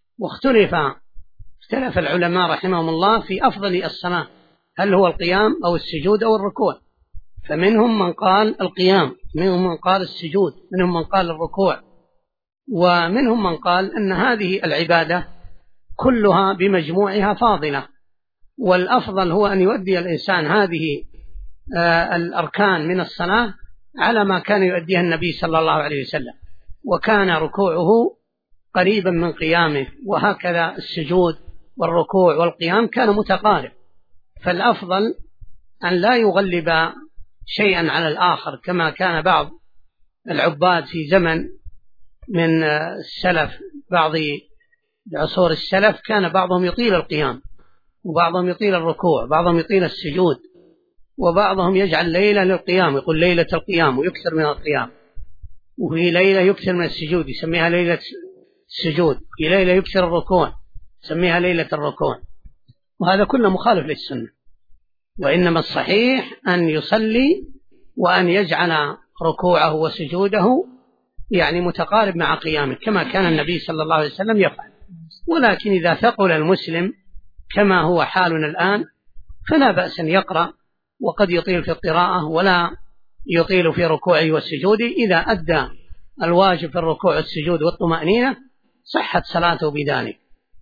اختلف العلماء رحمهم الله في أفضل الصلاة، هل هو القيام أو السجود أو الركوع. فمنهم من قال القيام، منهم من قال السجود، منهم من قال الركوع، ومنهم من قال أن هذه العبادة كلها بمجموعها فاضلة، والأفضل هو أن يؤدي الإنسان هذه الأركان من الصلاة على ما كان يؤديها النبي صلى الله عليه وسلم، وكان ركوعه قريبا من قيامه، وهكذا السجود والركوع والقيام كان متقارب. فالأفضل أن لا يغلب شيئا على الآخر، كما كان بعض العباد في زمن من السلف، بعض عصور السلف، كان بعضهم يطيل القيام، وبعضهم يطيل الركوع، بعضهم يطيل السجود، وبعضهم يجعل ليلة للقيام، يقول ليلة القيام ويكثر من القيام، وفي ليلة يكثر من السجود يسميها ليلة السجود، في ليلة يكثر الركوع يسميها ليلة الركوع، وهذا كله مخالف للسنة. وإنما الصحيح أن يصلي وأن يجعل ركوعه وسجوده يعني متقارب مع قيامه، كما كان النبي صلى الله عليه وسلم يفعل. ولكن إذا ثقل المسلم كما هو حالنا الآن فلا بأس أن يقرأ، وقد يطيل في القراءة ولا يطيل في ركوعه والسجود. إذا أدى الواجب في الركوع والسجود والطمأنينة صحت صلاته بذلك.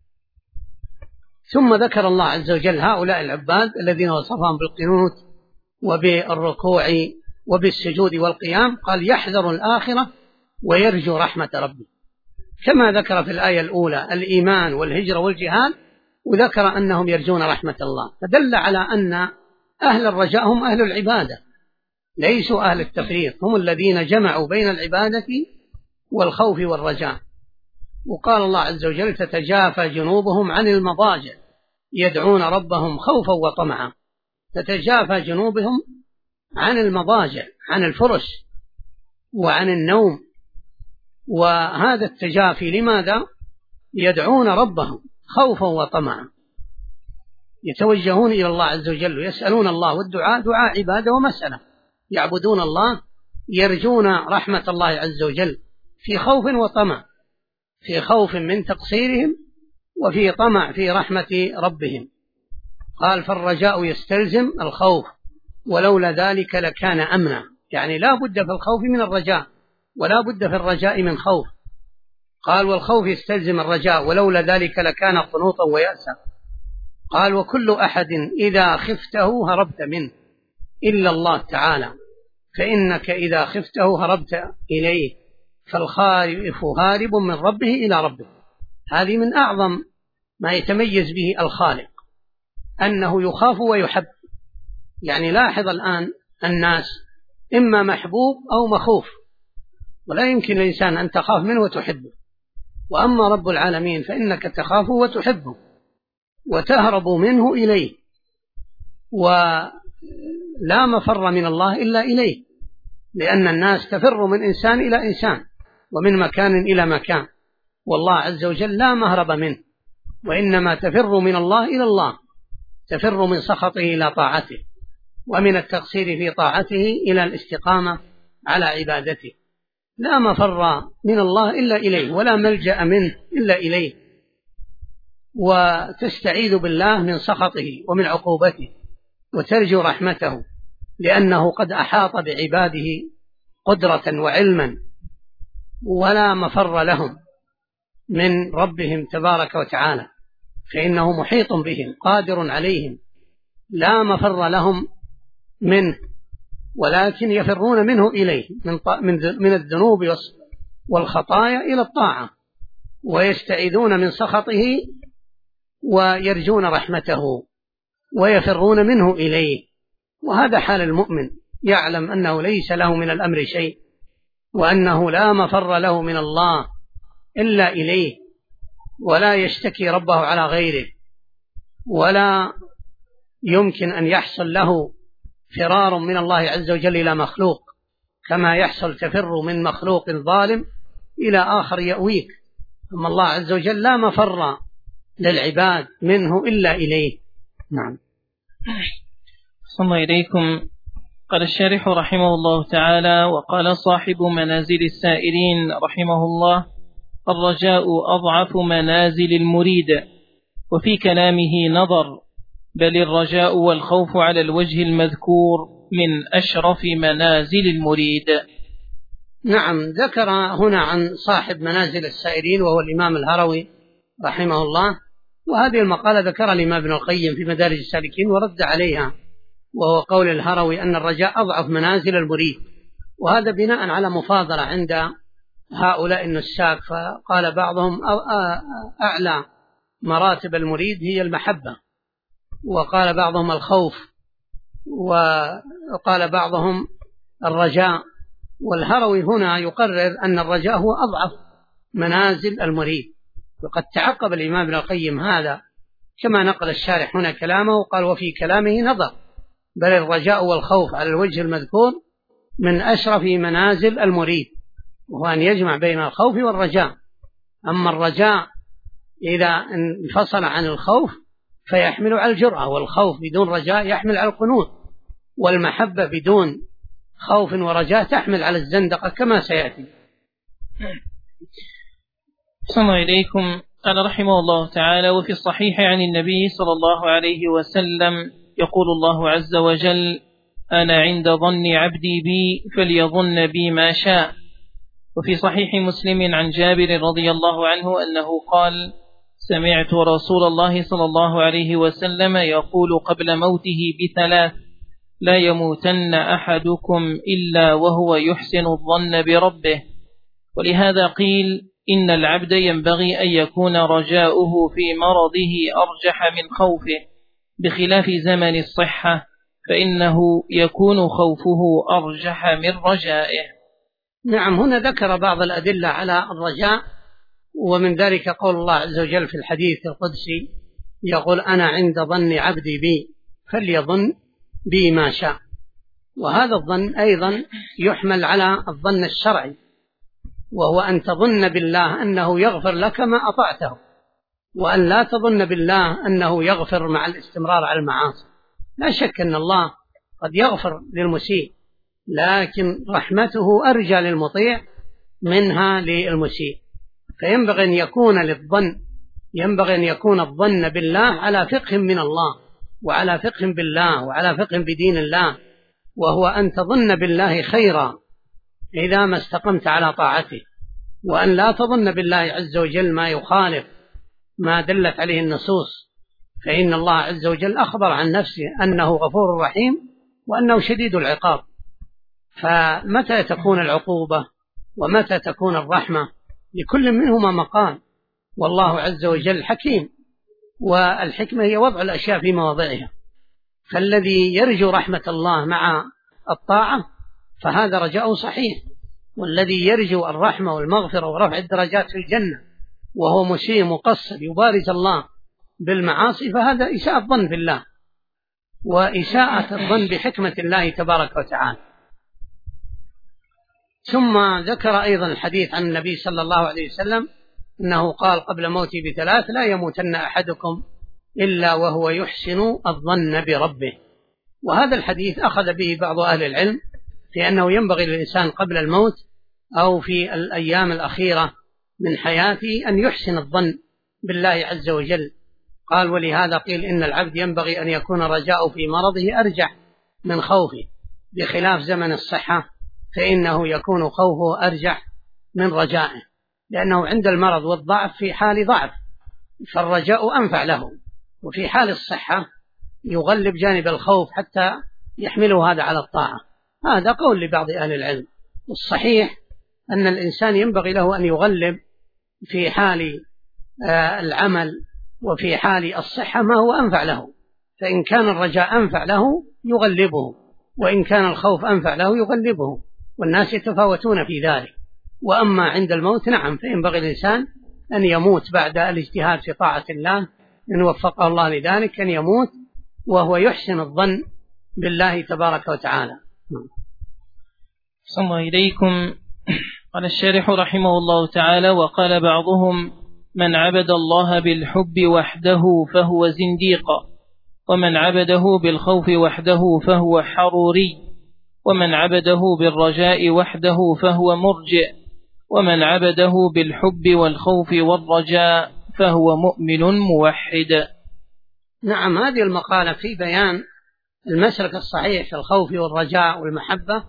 ثم ذكر الله عز وجل هؤلاء العباد الذين وصفهم بالقنوت وبالركوع وبالسجود والقيام، قال: يحذر الآخرة ويرجو رحمة ربه، كما ذكر في الآية الأولى الإيمان والهجرة والجهاد، وذكر أنهم يرجون رحمة الله، فدل على أن أهل الرجاء هم أهل العبادة، ليسوا أهل التفريط، هم الذين جمعوا بين العبادة والخوف والرجاء. وقال الله عز وجل: تتجافى جنوبهم عن المضاجع يدعون ربهم خوفا وطمعا. تتجافى جنوبهم عن المضاجع، عن الفرش وعن النوم. وهذا التجافي لماذا؟ يدعون ربهم خوفا وطمعا، يتوجهون إلى الله عز وجل ويسألون الله، والدعاء دعاء عبادة ومسألة، يعبدون الله يرجون رحمة الله عز وجل في خوف وطمع، في خوف من تقصيرهم وفي طمع في رحمة ربهم. قال: فالرجاء يستلزم الخوف، ولولا ذلك لكان أمنا، يعني لا بد في الخوف من الرجاء ولا بد في الرجاء من خوف. قال: والخوف يستلزم الرجاء، ولولا ذلك لكان قنوطا ويأسا. قال وكل أحد إذا خفته هربت منه إلا الله تعالى، فإنك إذا خفته هربت إليه، فالخائف هارب من ربه إلى ربه. هذه من أعظم ما يتميز به الخالق، أنه يخاف ويحب. يعني لاحظ الآن الناس إما محبوب أو مخوف، ولا يمكن للإنسان أن تخاف منه وتحبه. وأما رب العالمين فإنك تخافه وتحبه وتهرب منه إليه، ولا مفر من الله إلا إليه، لأن الناس تفر من إنسان إلى إنسان ومن مكان إلى مكان، والله عز وجل لا مهرب منه، وإنما تفر من الله إلى الله، تفر من سخطه إلى طاعته، ومن التقصير في طاعته إلى الاستقامة على عبادته. لا مفر من الله إلا إليه، ولا ملجأ منه إلا إليه، وتستعيذ بالله من سخطه ومن عقوبته، وترجو رحمته، لأنه قد أحاط بعباده قدرة وعلما، ولا مفر لهم من ربهم تبارك وتعالى، فإنه محيط بهم قادر عليهم، لا مفر لهم منه، ولكن يفرون منه إليه من الذنوب والخطايا إلى الطاعة، ويستعيذون من سخطه ويرجون رحمته ويفرون منه إليه. وهذا حال المؤمن، يعلم أنه ليس له من الأمر شيء، وأنه لا مفر له من الله إلا إليه، ولا يشتكي ربه على غيره، ولا يمكن أن يحصل له فرار من الله عز وجل إلى مخلوق، كما يحصل تفر من مخلوق ظالم إلى آخر يأويك. أما الله عز وجل لا مفر للعباد منه إلا إليه. نعم. صلى الله إليكم. قال الشارح رحمه الله تعالى: وقال صاحب منازل السائرين رحمه الله: الرجاء أضعف منازل المريد، وفي كلامه نظر، بل الرجاء والخوف على الوجه المذكور من أشرف منازل المريد. نعم، ذكر هنا عن صاحب منازل السائرين وهو الإمام الهروي رحمه الله، وهذه المقالة ذكرها الإمام ابن القيم في مدارج السالكين ورد عليها، وهو قول الهروي أن الرجاء أضعف منازل المريد، وهذا بناء على مفاضلة عند هؤلاء النساك، فقال بعضهم أعلى مراتب المريد هي المحبة، وقال بعضهم الخوف، وقال بعضهم الرجاء. والهروي هنا يقرر أن الرجاء هو أضعف منازل المريد، وقد تعقب الإمام ابن القيم هذا كما نقل الشارح هنا كلامه، قال وفي كلامه نظر، بل الرجاء والخوف على الوجه المذكور من أشرف منازل المريد، وهو أن يجمع بين الخوف والرجاء. أما الرجاء إذا انفصل عن الخوف فيحمل على الجرأة، والخوف بدون رجاء يحمل على القنوط، والمحبة بدون خوف ورجاء تحمل على الزندقة كما سيأتي. صلى الله إليكم. قال رحمه الله تعالى: وفي الصحيح عن النبي صلى الله عليه وسلم يقول الله عز وجل: أنا عند ظن عبدي بي فليظن بي ما شاء. وفي صحيح مسلم عن جابر رضي الله عنه أنه قال: سمعت رسول الله صلى الله عليه وسلم يقول قبل موته ب3: لا يموتن أحدكم إلا وهو يحسن الظن بربه. ولهذا قيل: إن العبد ينبغي أن يكون رجاؤه في مرضه أرجح من خوفه، بخلاف زمن الصحة فإنه يكون خوفه أرجح من رجائه. نعم، هنا ذكر بعض الأدلة على الرجاء، ومن ذلك قول الله عز وجل في الحديث القدسي يقول: أنا عند ظن عبدي بي فليظن بي ما شاء. وهذا الظن أيضا يحمل على الظن الشرعي، وهو أن تظن بالله أنه يغفر لك ما أطعته، وأن لا تظن بالله أنه يغفر مع الاستمرار على المعاصي. لا شك أن الله قد يغفر للمسيء، لكن رحمته أرجى للمطيع منها للمسيء، فينبغي أن يكون الظن بالله على فقه من الله، وعلى فقه بالله، وعلى فقه بدين الله، وهو أن تظن بالله خيرا إذا ما استقمت على طاعته، وأن لا تظن بالله عز وجل ما يخالف ما دلت عليه النصوص، فإن الله عز وجل أخبر عن نفسه أنه غفور رحيم وأنه شديد العقاب، فمتى تكون العقوبة ومتى تكون الرحمة؟ لكل منهما مقام، والله عز وجل حكيم، والحكمة هي وضع الأشياء في مواضعها. فالذي يرجو رحمة الله مع الطاعة فهذا رجاء صحيح، والذي يرجو الرحمة والمغفرة ورفع الدرجات في الجنة وهو مسيء مقصر يبارز الله بالمعاصي فهذا إساءة الظن بالله وإساءة الظن بحكمة الله تبارك وتعالى. ثم ذكر أيضا الحديث عن النبي صلى الله عليه وسلم أنه قال قبل موته ب3: لا يموتن أحدكم إلا وهو يحسن الظن بربه. وهذا الحديث أخذ به بعض أهل العلم في أنه ينبغي للإنسان قبل الموت أو في الأيام الأخيرة من حياته أن يحسن الظن بالله عز وجل. قال: ولهذا قيل إن العبد ينبغي أن يكون رجاؤه في مرضه أرجح من خوفه، بخلاف زمن الصحة فإنه يكون خوفه أرجح من رجائه، لأنه عند المرض والضعف في حال ضعف فالرجاء أنفع له، وفي حال الصحة يغلب جانب الخوف حتى يحمله هذا على الطاعة. هذا قول لبعض أهل العلم، والصحيح أن الإنسان ينبغي له أن يغلب في حال العمل وفي حال الصحة ما هو أنفع له، فإن كان الرجاء أنفع له يغلبه، وإن كان الخوف أنفع له يغلبه، والناس يتفاوتون في ذلك. وأما عند الموت نعم فينبغي الإنسان أن يموت بعد الاجتهاد في طاعة الله إن وفقه الله لذلك، أن يموت وهو يحسن الظن بالله تبارك وتعالى. صلى الله إليكم. قال الشارح رحمه الله تعالى: وقال بعضهم: من عبد الله بالحب وحده فهو زنديق، ومن عبده بالخوف وحده فهو حروري، ومن عبده بالرجاء وحده فهو مرجئ، ومن عبده بالحب والخوف والرجاء فهو مؤمن موحد. نعم، هذه المقالة في بيان المسلك الصحيح في الخوف والرجاء والمحبة.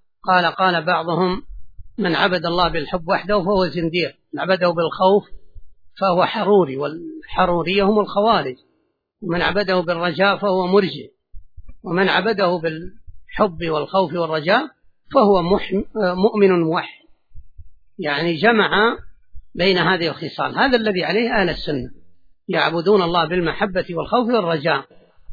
قال بعضهم: من عبد الله بالحب وحده فهو زنديق، من عبده بالخوف فهو حروري، والحرورية هم الخوارج، ومن عبده بالرجاء فهو مرجئ، ومن عبده بالحب والخوف والرجاء فهو مؤمن موحد. يعني جمع بين هذه الخصال، هذا الذي عليه أهل السنة، يعبدون الله بالمحبة والخوف والرجاء.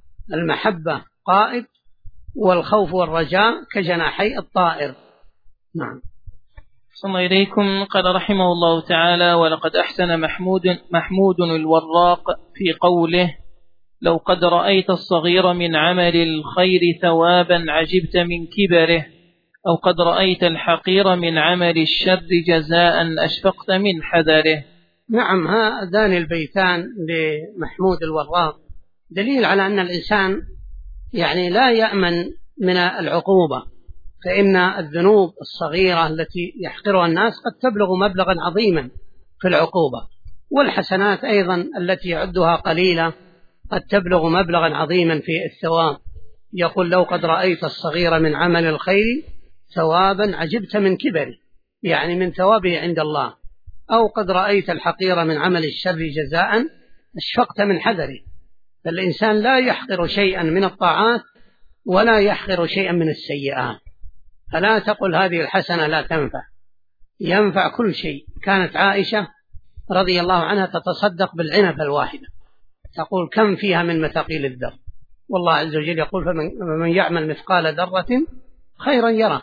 المحبة قائد، والخوف والرجاء كجناحي الطائر. نعم. صلى الله إليكم. قال رحمه الله تعالى: ولقد أحسن محمود الوراق في قوله: لو قد رأيت الصغير من عمل الخير ثوابا عجبت من كبره، أو قد رأيت الحقير من عمل الشر جزاء أشفقت من حذره. نعم، هذان البيتان لمحمود الوراق دليل على أن الإنسان يعني لا يأمن من العقوبة، فإن الذنوب الصغيرة التي يحقرها الناس قد تبلغ مبلغا عظيما في العقوبة، والحسنات أيضا التي يعدها قليلة قد تبلغ مبلغا عظيما في الثواب. يقول: لو قد رأيت الصغير من عمل الخير ثوابا عجبت من كبره، يعني من ثوابه عند الله، أو قد رأيت الحقير من عمل الشر جزاء أشفقت من حذره. فالإنسان لا يحقر شيئا من الطاعات ولا يحقر شيئا من السيئات، فلا تقل هذه الحسنة لا تنفع، ينفع كل شيء. كانت عائشة رضي الله عنها تتصدق بالعنبة الواحدة، تقول: كم فيها من مثاقيل الذر، والله عز وجل يقول: فمن يعمل مثقال ذرة خيرا يره.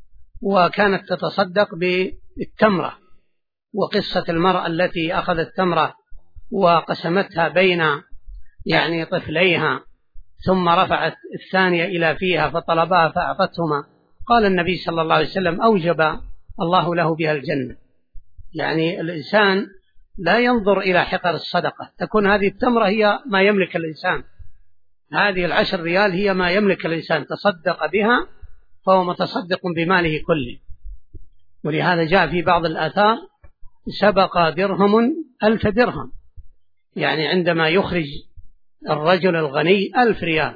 وكانت تتصدق بالتمرة، وقصة المرأة التي أخذت تمرة وقسمتها بين يعني طفليها ثم رفعت الثانية إلى فيها فطلبها فأعطتهما، قال النبي صلى الله عليه وسلم: أوجب الله له بها الجنة. يعني الإنسان لا ينظر إلى حقر الصدقة، تكون هذه التمرة هي ما يملك الإنسان، هذه 10 ريال هي ما يملك الإنسان، تصدق بها فهو متصدق بماله كله. ولهذا جاء في بعض الآثار: سبق درهم 1000 درهم، يعني عندما يخرج الرجل الغني 1000 ريال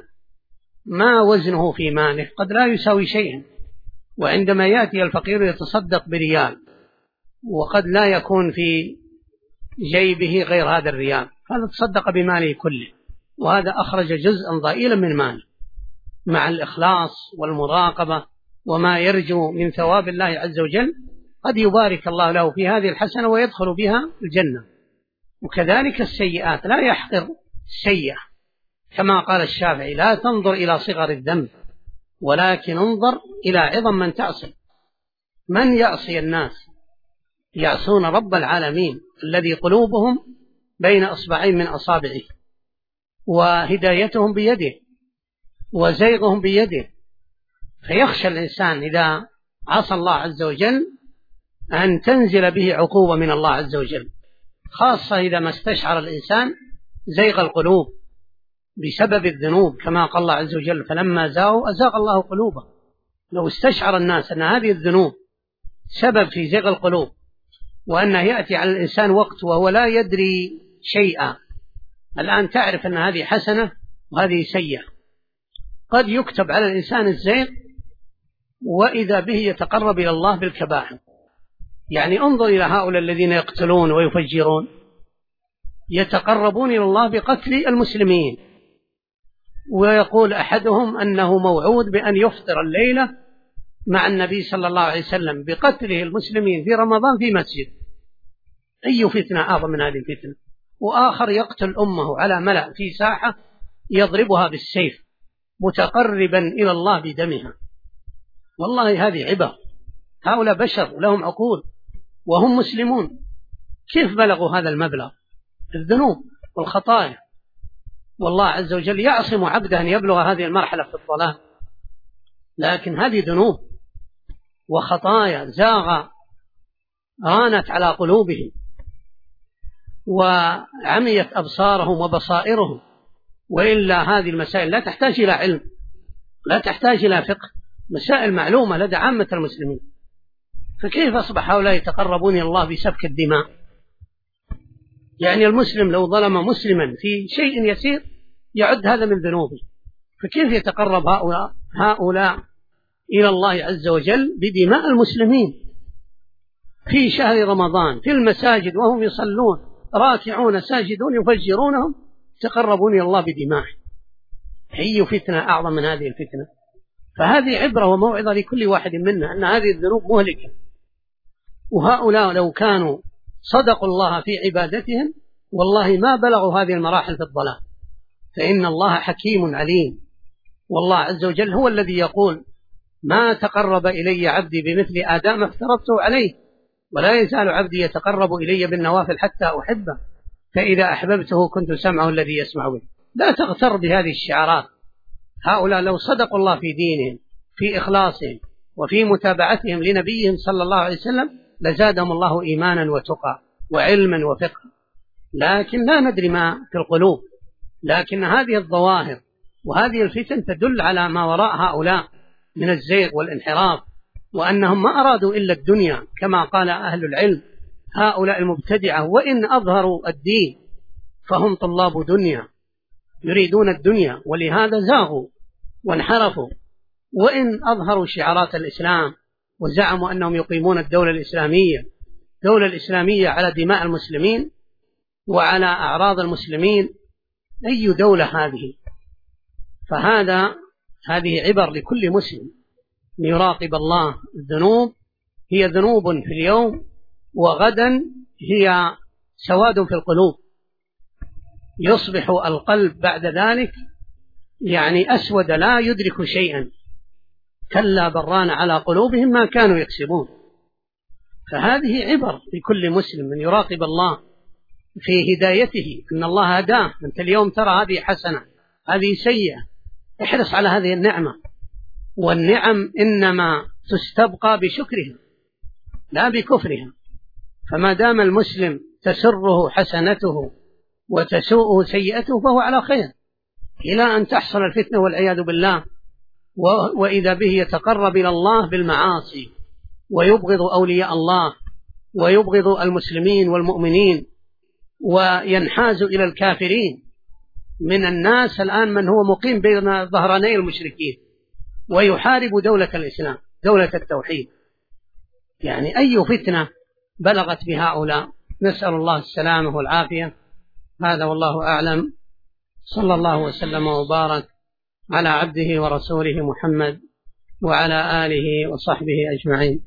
ما وزنه في ماله قد لا يساوي شيئا، وعندما يأتي الفقير يتصدق بريال وقد لا يكون في جيبه غير هذا الريال، هذا تصدق بماله كله. وهذا أخرج جزءا ضئيلا من ماله مع الإخلاص والمراقبة وما يرجو من ثواب الله عز وجل، قد يبارك الله له في هذه الحسنة ويدخل بها الجنة. وكذلك السيئات، لا يحقر السيئة، كما قال الشافعي: لا تنظر إلى صغر الذنب ولكن انظر إلى عظم من تعصي. من يعصي الناس يعصون رب العالمين الذي قلوبهم بين أصبعين من أصابعه، وهدايتهم بيده، وزيغهم بيده. فيخشى الإنسان إذا عصى الله عز وجل أن تنزل به عقوبة من الله عز وجل، خاصة إذا ما استشعر الإنسان زيغ القلوب بسبب الذنوب، كما قال الله عز وجل: فلما زاغوا أزاغ الله قلوبهم. لو استشعر الناس أن هذه الذنوب سبب في زيغ القلوب، وأنه يأتي على الإنسان وقت وهو لا يدري شيئا، الآن تعرف أن هذه حسنة وهذه سيئة، قد يكتب على الإنسان الزيغ وإذا به يتقرب إلى الله بالكبائر. يعني انظر إلى هؤلاء الذين يقتلون ويفجرون، يتقربون إلى الله بقتل المسلمين، ويقول أحدهم أنه موعود بأن يفطر الليلة مع النبي صلى الله عليه وسلم بقتله المسلمين في رمضان في مسجد. أي فتنة أعظم من هذه الفتنة؟ وآخر يقتل أمه على ملأ في ساحة يضربها بالسيف متقربا إلى الله بدمها. والله هذه عبر، هؤلاء بشر لهم عقول وهم مسلمون، كيف بلغوا هذا المبلغ؟ الذنوب والخطايا. والله عز وجل يعصم عبده أن يبلغ هذه المرحلة في الضلال، لكن هذه ذنوب وخطايا رانت على قلوبهم وعميت أبصارهم وبصائرهم. وإلا هذه المسائل لا تحتاج إلى علم، لا تحتاج إلى فقه، مسائل معلومة لدى عامة المسلمين. فكيف أصبح هؤلاء يتقربون إلى الله بسفك الدماء؟ يعني المسلم لو ظلم مسلما في شيء يسير يعد هذا من ذنوبه، فكيف يتقرب هؤلاء إلى الله عز وجل بدماء المسلمين في شهر رمضان في المساجد وهم يصلون راكعون ساجدون يفجرونهم، يتقربون إلى الله بدماء؟ أي فتنة أعظم من هذه الفتنة؟ فهذه عبرة وموعظة لكل واحد منا أن هذه الذنوب مهلكة. وهؤلاء لو كانوا صدقوا الله في عبادتهم والله ما بلغوا هذه المراحل في الضلال، فإن الله حكيم عليم. والله عز وجل هو الذي يقول: ما تقرب إلي عبدي بمثل آدم افترضته عليه، ولا يزال عبدي يتقرب إلي بالنوافل حتى أحبه، فإذا أحببته كنت سمعه الذي يسمع به. لا تغتر بهذه الشعارات. هؤلاء لو صدقوا الله في دينهم في إخلاصهم وفي متابعتهم لنبيهم صلى الله عليه وسلم لزادهم الله إيمانا وتقى وعلما وفقها. لكن لا ندري ما في القلوب. لكن هذه الظواهر وهذه الفتن تدل على ما وراء هؤلاء من الزيغ والانحراف، وأنهم ما أرادوا إلا الدنيا كما قال أهل العلم: هؤلاء المبتدعة وإن أظهروا الدين فهم طلاب دنيا يريدون الدنيا، ولهذا زاغوا وانحرفوا. وإن أظهروا شعارات الإسلام وزعموا أنهم يقيمون الدولة الإسلامية على دماء المسلمين وعلى أعراض المسلمين، أي دولة هذه؟ هذه عبر لكل مسلم ليراقب الله. الذنوب هي ذنوب في اليوم، وغدا هي سواد في القلوب، يصبح القلب بعد ذلك يعني أسود لا يدرك شيئا، كلا بران على قلوبهم ما كانوا يكسبون. فهذه عبر لكل مسلم من يراقب الله في هدايته، أن الله هداه. أنت اليوم ترى هذه حسنة هذه سيئة، احرص على هذه النعمة، والنعم إنما تستبقى بشكرها لا بكفرها. فما دام المسلم تسره حسنته وتسوءه سيئته فهو على خير، إلى أن تحصل الفتنة والعياذ بالله، وإذا به يتقرب إلى الله بالمعاصي ويبغض أولياء الله ويبغض المسلمين والمؤمنين وينحاز إلى الكافرين. من الناس الآن من هو مقيم بين ظهراني المشركين ويحارب دولة الإسلام دولة التوحيد. يعني أي فتنة بلغت بهؤلاء؟ نسأل الله السلامة والعافية. هذا والله أعلم. صلى الله وسلم وبارك على عبده ورسوله محمد وعلى آله وصحبه أجمعين.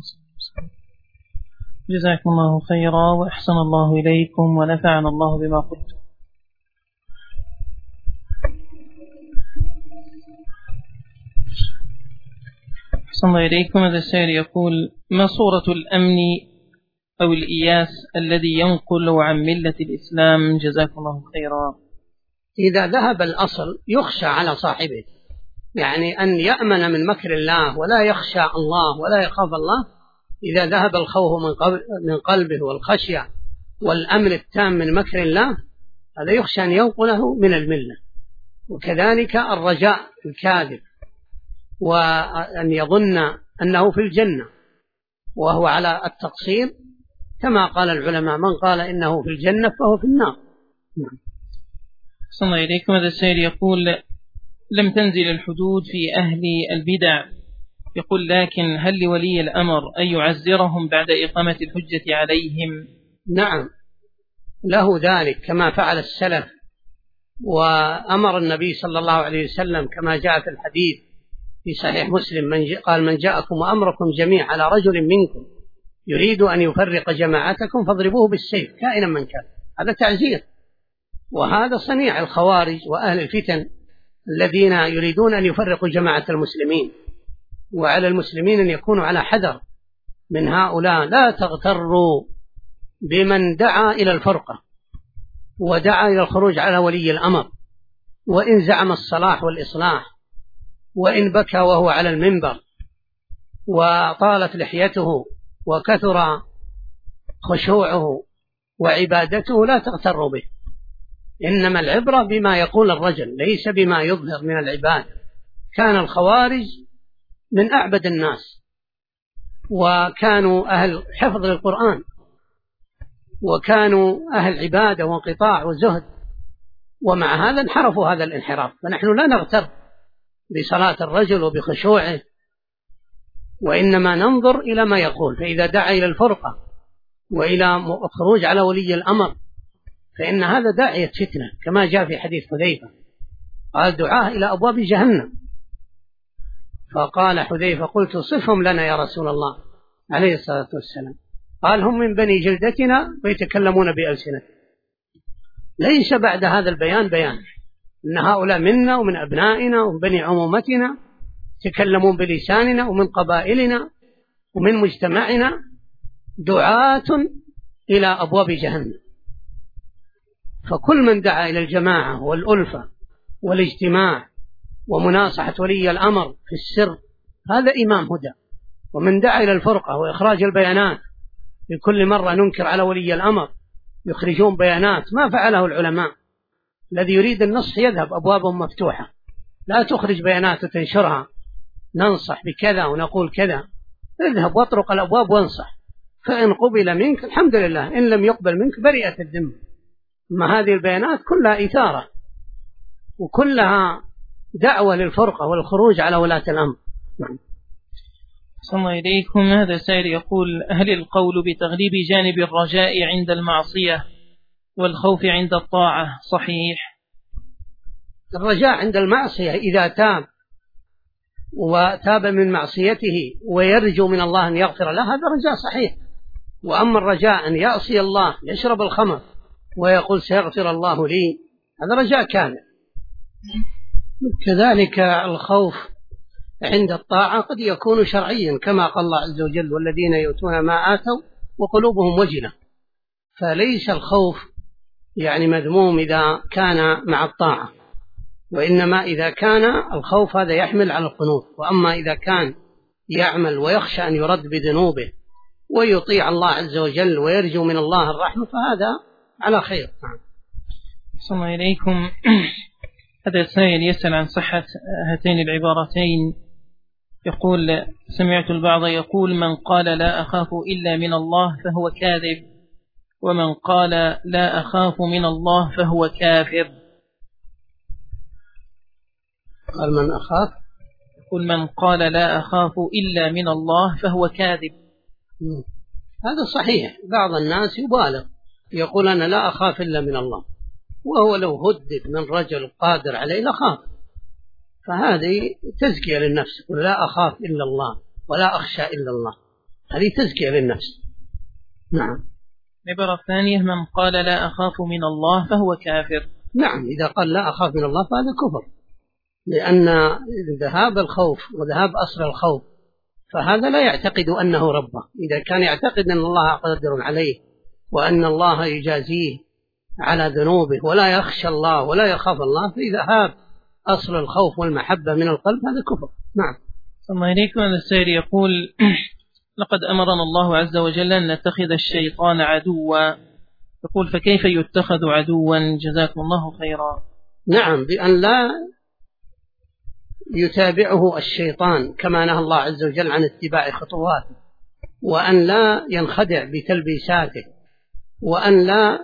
جزاكم الله خيرا وأحسن الله إليكم ونفعنا الله بما قلت. أحسن الله إليكم. هذا السائل يقول: ما صورة الأمن أو الإياس الذي ينقل عن ملة الإسلام؟ جزاكم الله خيرا. إذا ذهب الأصل يخشى على صاحبه، يعني أن يأمن من مكر الله ولا يخشى الله ولا يخاف الله. إذا ذهب الخوف من قلبه والخشية والأمن التام من مكر الله، هذا يخشى أن ينقله من الملة. وكذلك الرجاء الكاذب، وأن يظن أنه في الجنة وهو على التقصير، كما قال العلماء: من قال إنه في الجنة فهو في النار. صلى الله إليكم. هذا السائل يقول: لم تنزل الحدود في أهل البدع، يقول: لكن هل لولي الأمر أن يعزرهم بعد إقامة الحجة عليهم؟ نعم، له ذلك كما فعل السلف، وأمر النبي صلى الله عليه وسلم كما جاء في الحديث في صحيح مسلم: قال: من جاءكم وأمركم جميع على رجل منكم يريد أن يفرق جماعتكم فاضربوه بالسيف كائنا من كان. هذا تعزير، وهذا صنيع الخوارج وأهل الفتن الذين يريدون أن يفرقوا جماعة المسلمين. وعلى المسلمين أن يكونوا على حذر من هؤلاء، لا تغتروا بمن دعا إلى الفرقة ودعا إلى الخروج على ولي الأمر، وإن زعم الصلاح والإصلاح، وإن بكى وهو على المنبر وطالت لحيته وكثر خشوعه وعبادته، لا تغتروا به. إنما العبرة بما يقول الرجل ليس بما يظهر من العبادة. كان الخوارج من أعبد الناس، وكانوا أهل حفظ للقرآن، وكانوا أهل عبادة وانقطاع وزهد، ومع هذا انحرفوا هذا الانحراف. فنحن لا نغتر بصلاة الرجل وبخشوعه، وإنما ننظر إلى ما يقول. فإذا دعا إلى الفرقة وإلى الخروج على ولي الأمر فإن هذا داعية فتنة، كما جاء في حديث حذيفة قال: دعاه إلى أبواب جهنم. فقال حذيفة: قلت: صفهم لنا يا رسول الله عليه الصلاة والسلام. قال: هم من بني جلدتنا ويتكلمون بألسنتنا. ليس بعد هذا البيان بيان، إن هؤلاء منا ومن أبنائنا ومن بني عمومتنا، يتكلمون بلساننا ومن قبائلنا ومن مجتمعنا، دعاة إلى أبواب جهنم. فكل من دعا إلى الجماعة والألفة والاجتماع ومناصحة ولي الأمر في السر، هذا إمام هدى. ومن دعا إلى الفرقة وإخراج البيانات، في كل مرة ننكر على ولي الأمر يخرجون بيانات ما فعله العلماء. الذي يريد النصح يذهب، أبوابهم مفتوحة، لا تخرج بيانات وتنشرها. ننصح بكذا ونقول كذا، اذهب واطرق الأبواب وانصح، فإن قبل منك الحمد لله، إن لم يقبل منك برئت الذمة. أما هذه البيانات كلها إثارة وكلها دعوة للفرقة والخروج على ولاة الأمر. صلى الله إليكم. هذا سائل يقول: هل القول بتغليب جانب الرجاء عند المعصية والخوف عند الطاعة صحيح؟ الرجاء عند المعصية إذا تاب وتاب من معصيته ويرجو من الله أن يغفر له، هذا رجاء صحيح. وأما الرجاء أن يعصي الله، يشرب الخمر ويقول سيغفر الله لي، هذا رجاء كامل. كذلك الخوف عند الطاعة قد يكون شرعيا، كما قال الله عز وجل: والذين يؤتون ما آتوا وقلوبهم وجلة. فليس الخوف يعني مذموم إذا كان مع الطاعة، وإنما إذا كان الخوف هذا يحمل على القنوط. وأما إذا كان يعمل ويخشى أن يرد بذنوبه ويطيع الله عز وجل ويرجو من الله الرحمة، فهذا على خير. صلى الله إليكم. هذا السائل يسأل عن صحة هاتين العبارتين، يقول: سمعت البعض يقول: من قال لا أخاف إلا من الله فهو كاذب، ومن قال لا أخاف من الله فهو كافر. قال: من أخاف، يقول: من قال لا أخاف إلا من الله فهو كاذب. هذا صحيح. بعض الناس يبالغ، يقول: أنا لا أخاف إلا من الله، وهو لو هدد من رجل قادر عليه لخاف. فهذه تزكية للنفس، يقول لا أخاف إلا الله ولا أخشى إلا الله، هذه تزكية للنفس. نعم. العبارة الثانية: من قال لا أخاف من الله فهو كافر. نعم، إذا قال لا أخاف من الله فهذا كفر، لأن ذهاب الخوف وذهاب أصل الخوف فهذا لا يعتقد أنه ربه. إذا كان يعتقد أن الله قادر عليه وأن الله يجازيه على ذنوبه ولا يخشى الله ولا يخاف الله، فذهاب أصل الخوف والمحبة من القلب هذا كفر. نعم. ثم إليكم السائل يقول: لقد أمرنا الله عز وجل أن نتخذ الشيطان عدوا، يقول فكيف يتخذ عدوا؟ جزاكم الله خيرا. نعم، بأن لا يتابعه الشيطان كما نهى الله عز وجل عن اتباع خطواته، وأن لا ينخدع بتلبيساته، وأن لا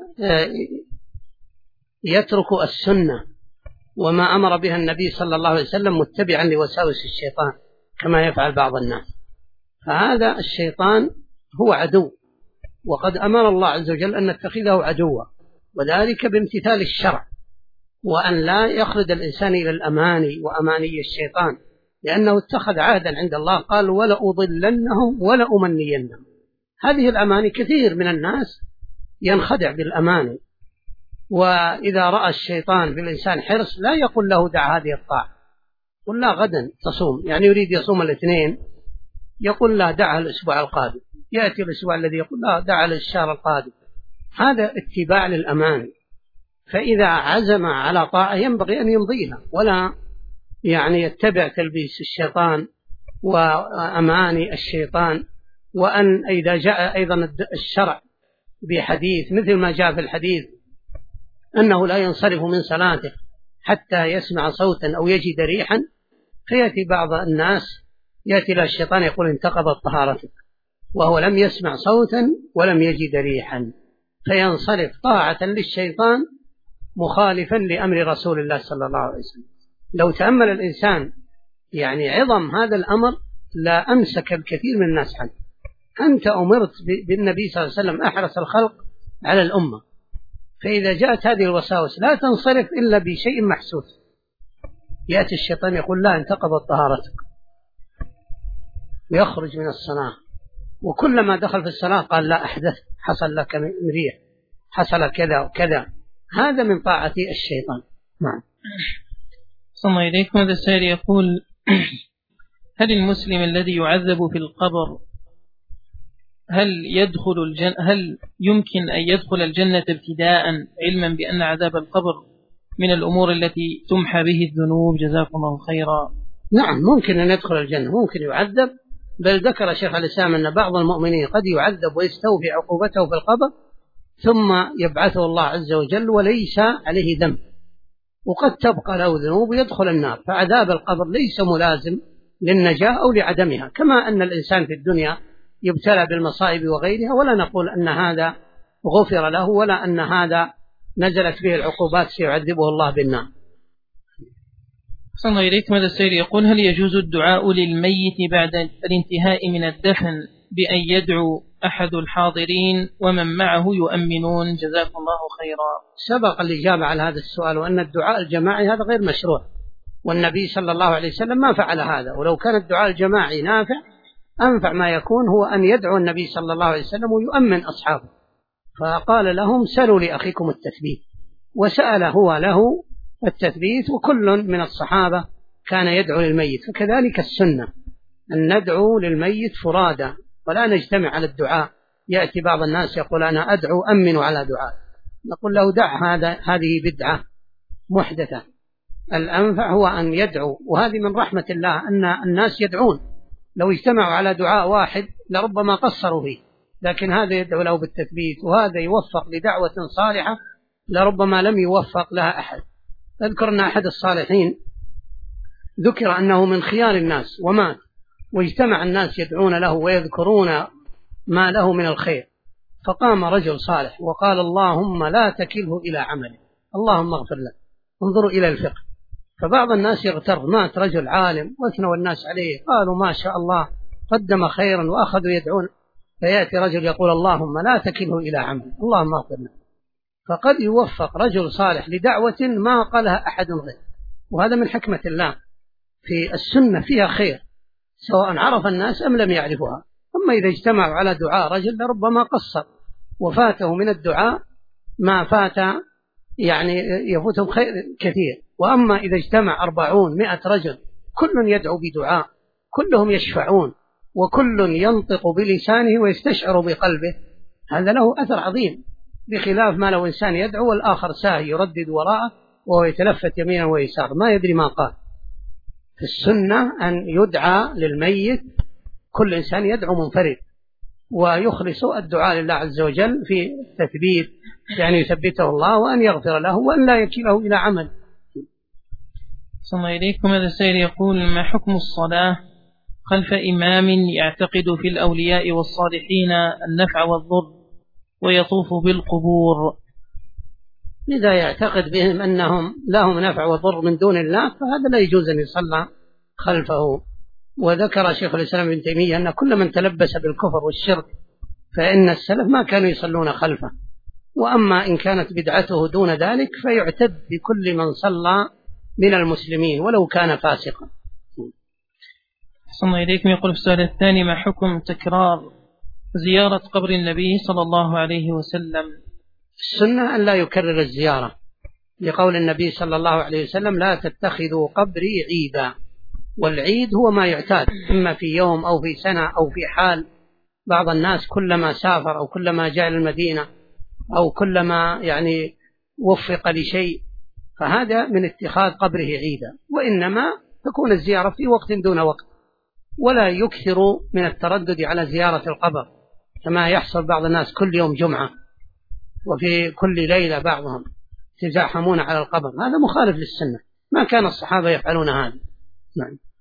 يترك السنة وما أمر بها النبي صلى الله عليه وسلم متبعا لوساوس الشيطان كما يفعل بعض الناس. فهذا الشيطان هو عدو، وقد أمر الله عز وجل أن نتخذه عدوا، وذلك بامتثال الشرع، وأن لا يخلد الإنسان إلى الأماني وأماني الشيطان، لأنه اتخذ عهدا عند الله قال ولأضلنهم ولأمنينهم. هذه الأماني كثير من الناس ينخدع بالأماني، وإذا رأى الشيطان بالإنسان حرص لا يقول له دع هذه الطاعة، قل لا غدا تصوم، يعني يريد يصوم الاثنين يقول لا دعها الأسبوع القادم، يأتي الأسبوع الذي يقول لا دعها للشهر القادم. هذا اتباع للأماني. فإذا عزم على طاعة ينبغي أن يمضيها، ولا يعني يتبع تلبيس الشيطان وأماني الشيطان. وأن إذا جاء أيضا الشرع بحديث مثل ما جاء في الحديث أنه لا ينصرف من صلاته حتى يسمع صوتا أو يجد ريحا، فيأتي بعض الناس يأتي له الشيطان يقول انتقضت طهارتك، وهو لم يسمع صوتا ولم يجد ريحا، فينصرف طاعة للشيطان مخالفا لأمر رسول الله صلى الله عليه وسلم. لو تأمل الإنسان يعني عظم هذا الأمر لا أمسك الكثير من الناس عنه. أنت أمرت بالنبي صلى الله عليه وسلم أحرص الخلق على الأمة، فإذا جاءت هذه الوساوس لا تنصرف إلا بشيء محسوس، يأتي الشيطان يقول لا انتقضت طهارتك، ويخرج من الصلاة، وكلما دخل في الصلاة قال لا أحدث، حصل لك مريح، حصل كذا وكذا. هذا من طاعة الشيطان. نعم. ثم إليكم هذا السائل يقول: هل المسلم الذي يعذب في القبر هل يمكن أن يدخل الجنة ابتداء، علما بأن عذاب القبر من الأمور التي تمحى به الذنوب؟ جزاكم الله خيرا. نعم، ممكن أن يدخل الجنة، ممكن يعذب، بل ذكر شيخ الإسلام أن بعض المؤمنين قد يعذب ويستوفي عقوبته في القبر ثم يبعثه الله عز وجل وليس عليه ذنب، وقد تبقى له ذنوب ويدخل النار. فعذاب القبر ليس ملازم للنجاة أو لعدمها، كما أن الإنسان في الدنيا يبتلى بالمصائب وغيرها، ولا نقول أن هذا غفر له ولا أن هذا نزلت به العقوبات سيعذبه الله بالنار. صلى إليكم هذا السائل يقول: هل يجوز الدعاء للميت بعد الانتهاء من الدفن بأن يدعو أحد الحاضرين ومن معه يؤمنون؟ جزاكم الله خيرا. سبق الإجابة على هذا السؤال، وأن الدعاء الجماعي هذا غير مشروع، والنبي صلى الله عليه وسلم ما فعل هذا. ولو كان الدعاء الجماعي نافع أنفع ما يكون هو أن يدعو النبي صلى الله عليه وسلم ويؤمن أصحابه، فقال لهم سلوا لأخيكم التثبيت، وسأل هو له التثبيت، وكل من الصحابة كان يدعو للميت. فكذلك السنة أن ندعو للميت فرادا ولا نجتمع على الدعاء. يأتي بعض الناس يقول أنا أدعو أمن على دعاء، نقول له دع هذه بدعة محدثة، الأنفع هو أن يدعو. وهذه من رحمة الله أن الناس يدعون، لو اجتمعوا على دعاء واحد لربما قصروا فيه، لكن هذا يدعو له بالتثبيت، وهذا يوفق لدعوة صالحة لربما لم يوفق لها أحد. أذكر أن أحد الصالحين ذكر أنه من خيار الناس ومات، واجتمع الناس يدعون له ويذكرون ما له من الخير، فقام رجل صالح وقال اللهم لا تكله إلى عمله، اللهم اغفر له. انظروا إلى الفقه. فبعض الناس يغتر، مات رجل عالم واثنوا الناس عليه، قالوا ما شاء الله قدم خيرا وأخذوا يدعون، فيأتي رجل يقول اللهم لا تكله إلى عمله، اللهم اغفر له. فقد يوفق رجل صالح لدعوة ما قالها أحد غير، وهذا من حكمة الله. في السنة فيها خير سواء عرف الناس أم لم يعرفوها. أما إذا اجتمعوا على دعاء رجل لربما قصر وفاته من الدعاء ما فات، يعني يفوتهم خير كثير. وأما إذا اجتمع 400 رجل كل يدعو بدعاء، كلهم يشفعون، وكل ينطق بلسانه ويستشعر بقلبه، هذا له أثر عظيم، بخلاف ما لو إنسان يدعو والآخر ساهي يردد وراءه وهو يتلفت يمينا ويسار ما يدري ما قال. في السنة أن يدعى للميت كل إنسان يدعو منفرد، ويخلص الدعاء لله عز وجل في التثبيت، يعني يثبته الله وأن يغفر له وأن لا يكله إلى عمل. ثم إليكم هذا السائل يقول: ما حكم الصلاة خلف إمام يعتقد في الأولياء والصالحين النفع والضر ويطوف بالقبور؟ إذا يعتقد بهم أنهم لهم نفع وضر من دون الله فهذا لا يجوز أن يصلى خلفه. وذكر شيخ الإسلام ابن تيمية أن كل من تلبس بالكفر والشرك فإن السلف ما كانوا يصلون خلفه. وأما إن كانت بدعته دون ذلك فيعتد بكل من صلى من المسلمين ولو كان فاسقا. أحسن إليكم. يقول في السؤال الثاني: ما حكم تكرار زيارة قبر النبي صلى الله عليه وسلم؟ السنة أن لا يكرر الزيارة، لقول النبي صلى الله عليه وسلم: لا تتخذوا قبري عيدا. والعيد هو ما يعتاد، إما في يوم أو في سنة أو في حال. بعض الناس كلما سافر أو كلما جاء المدينة أو كلما يعني وفق لشيء، فهذا من اتخاذ قبره عيدا. وإنما تكون الزيارة في وقت دون وقت، ولا يكثر من التردد على زيارة القبر كما يحصل بعض الناس كل يوم جمعة وفي كل ليلة بعضهم يتزاحمون على القبر. هذا مخالف للسنة، ما كان الصحابة يفعلون هذا. نعم.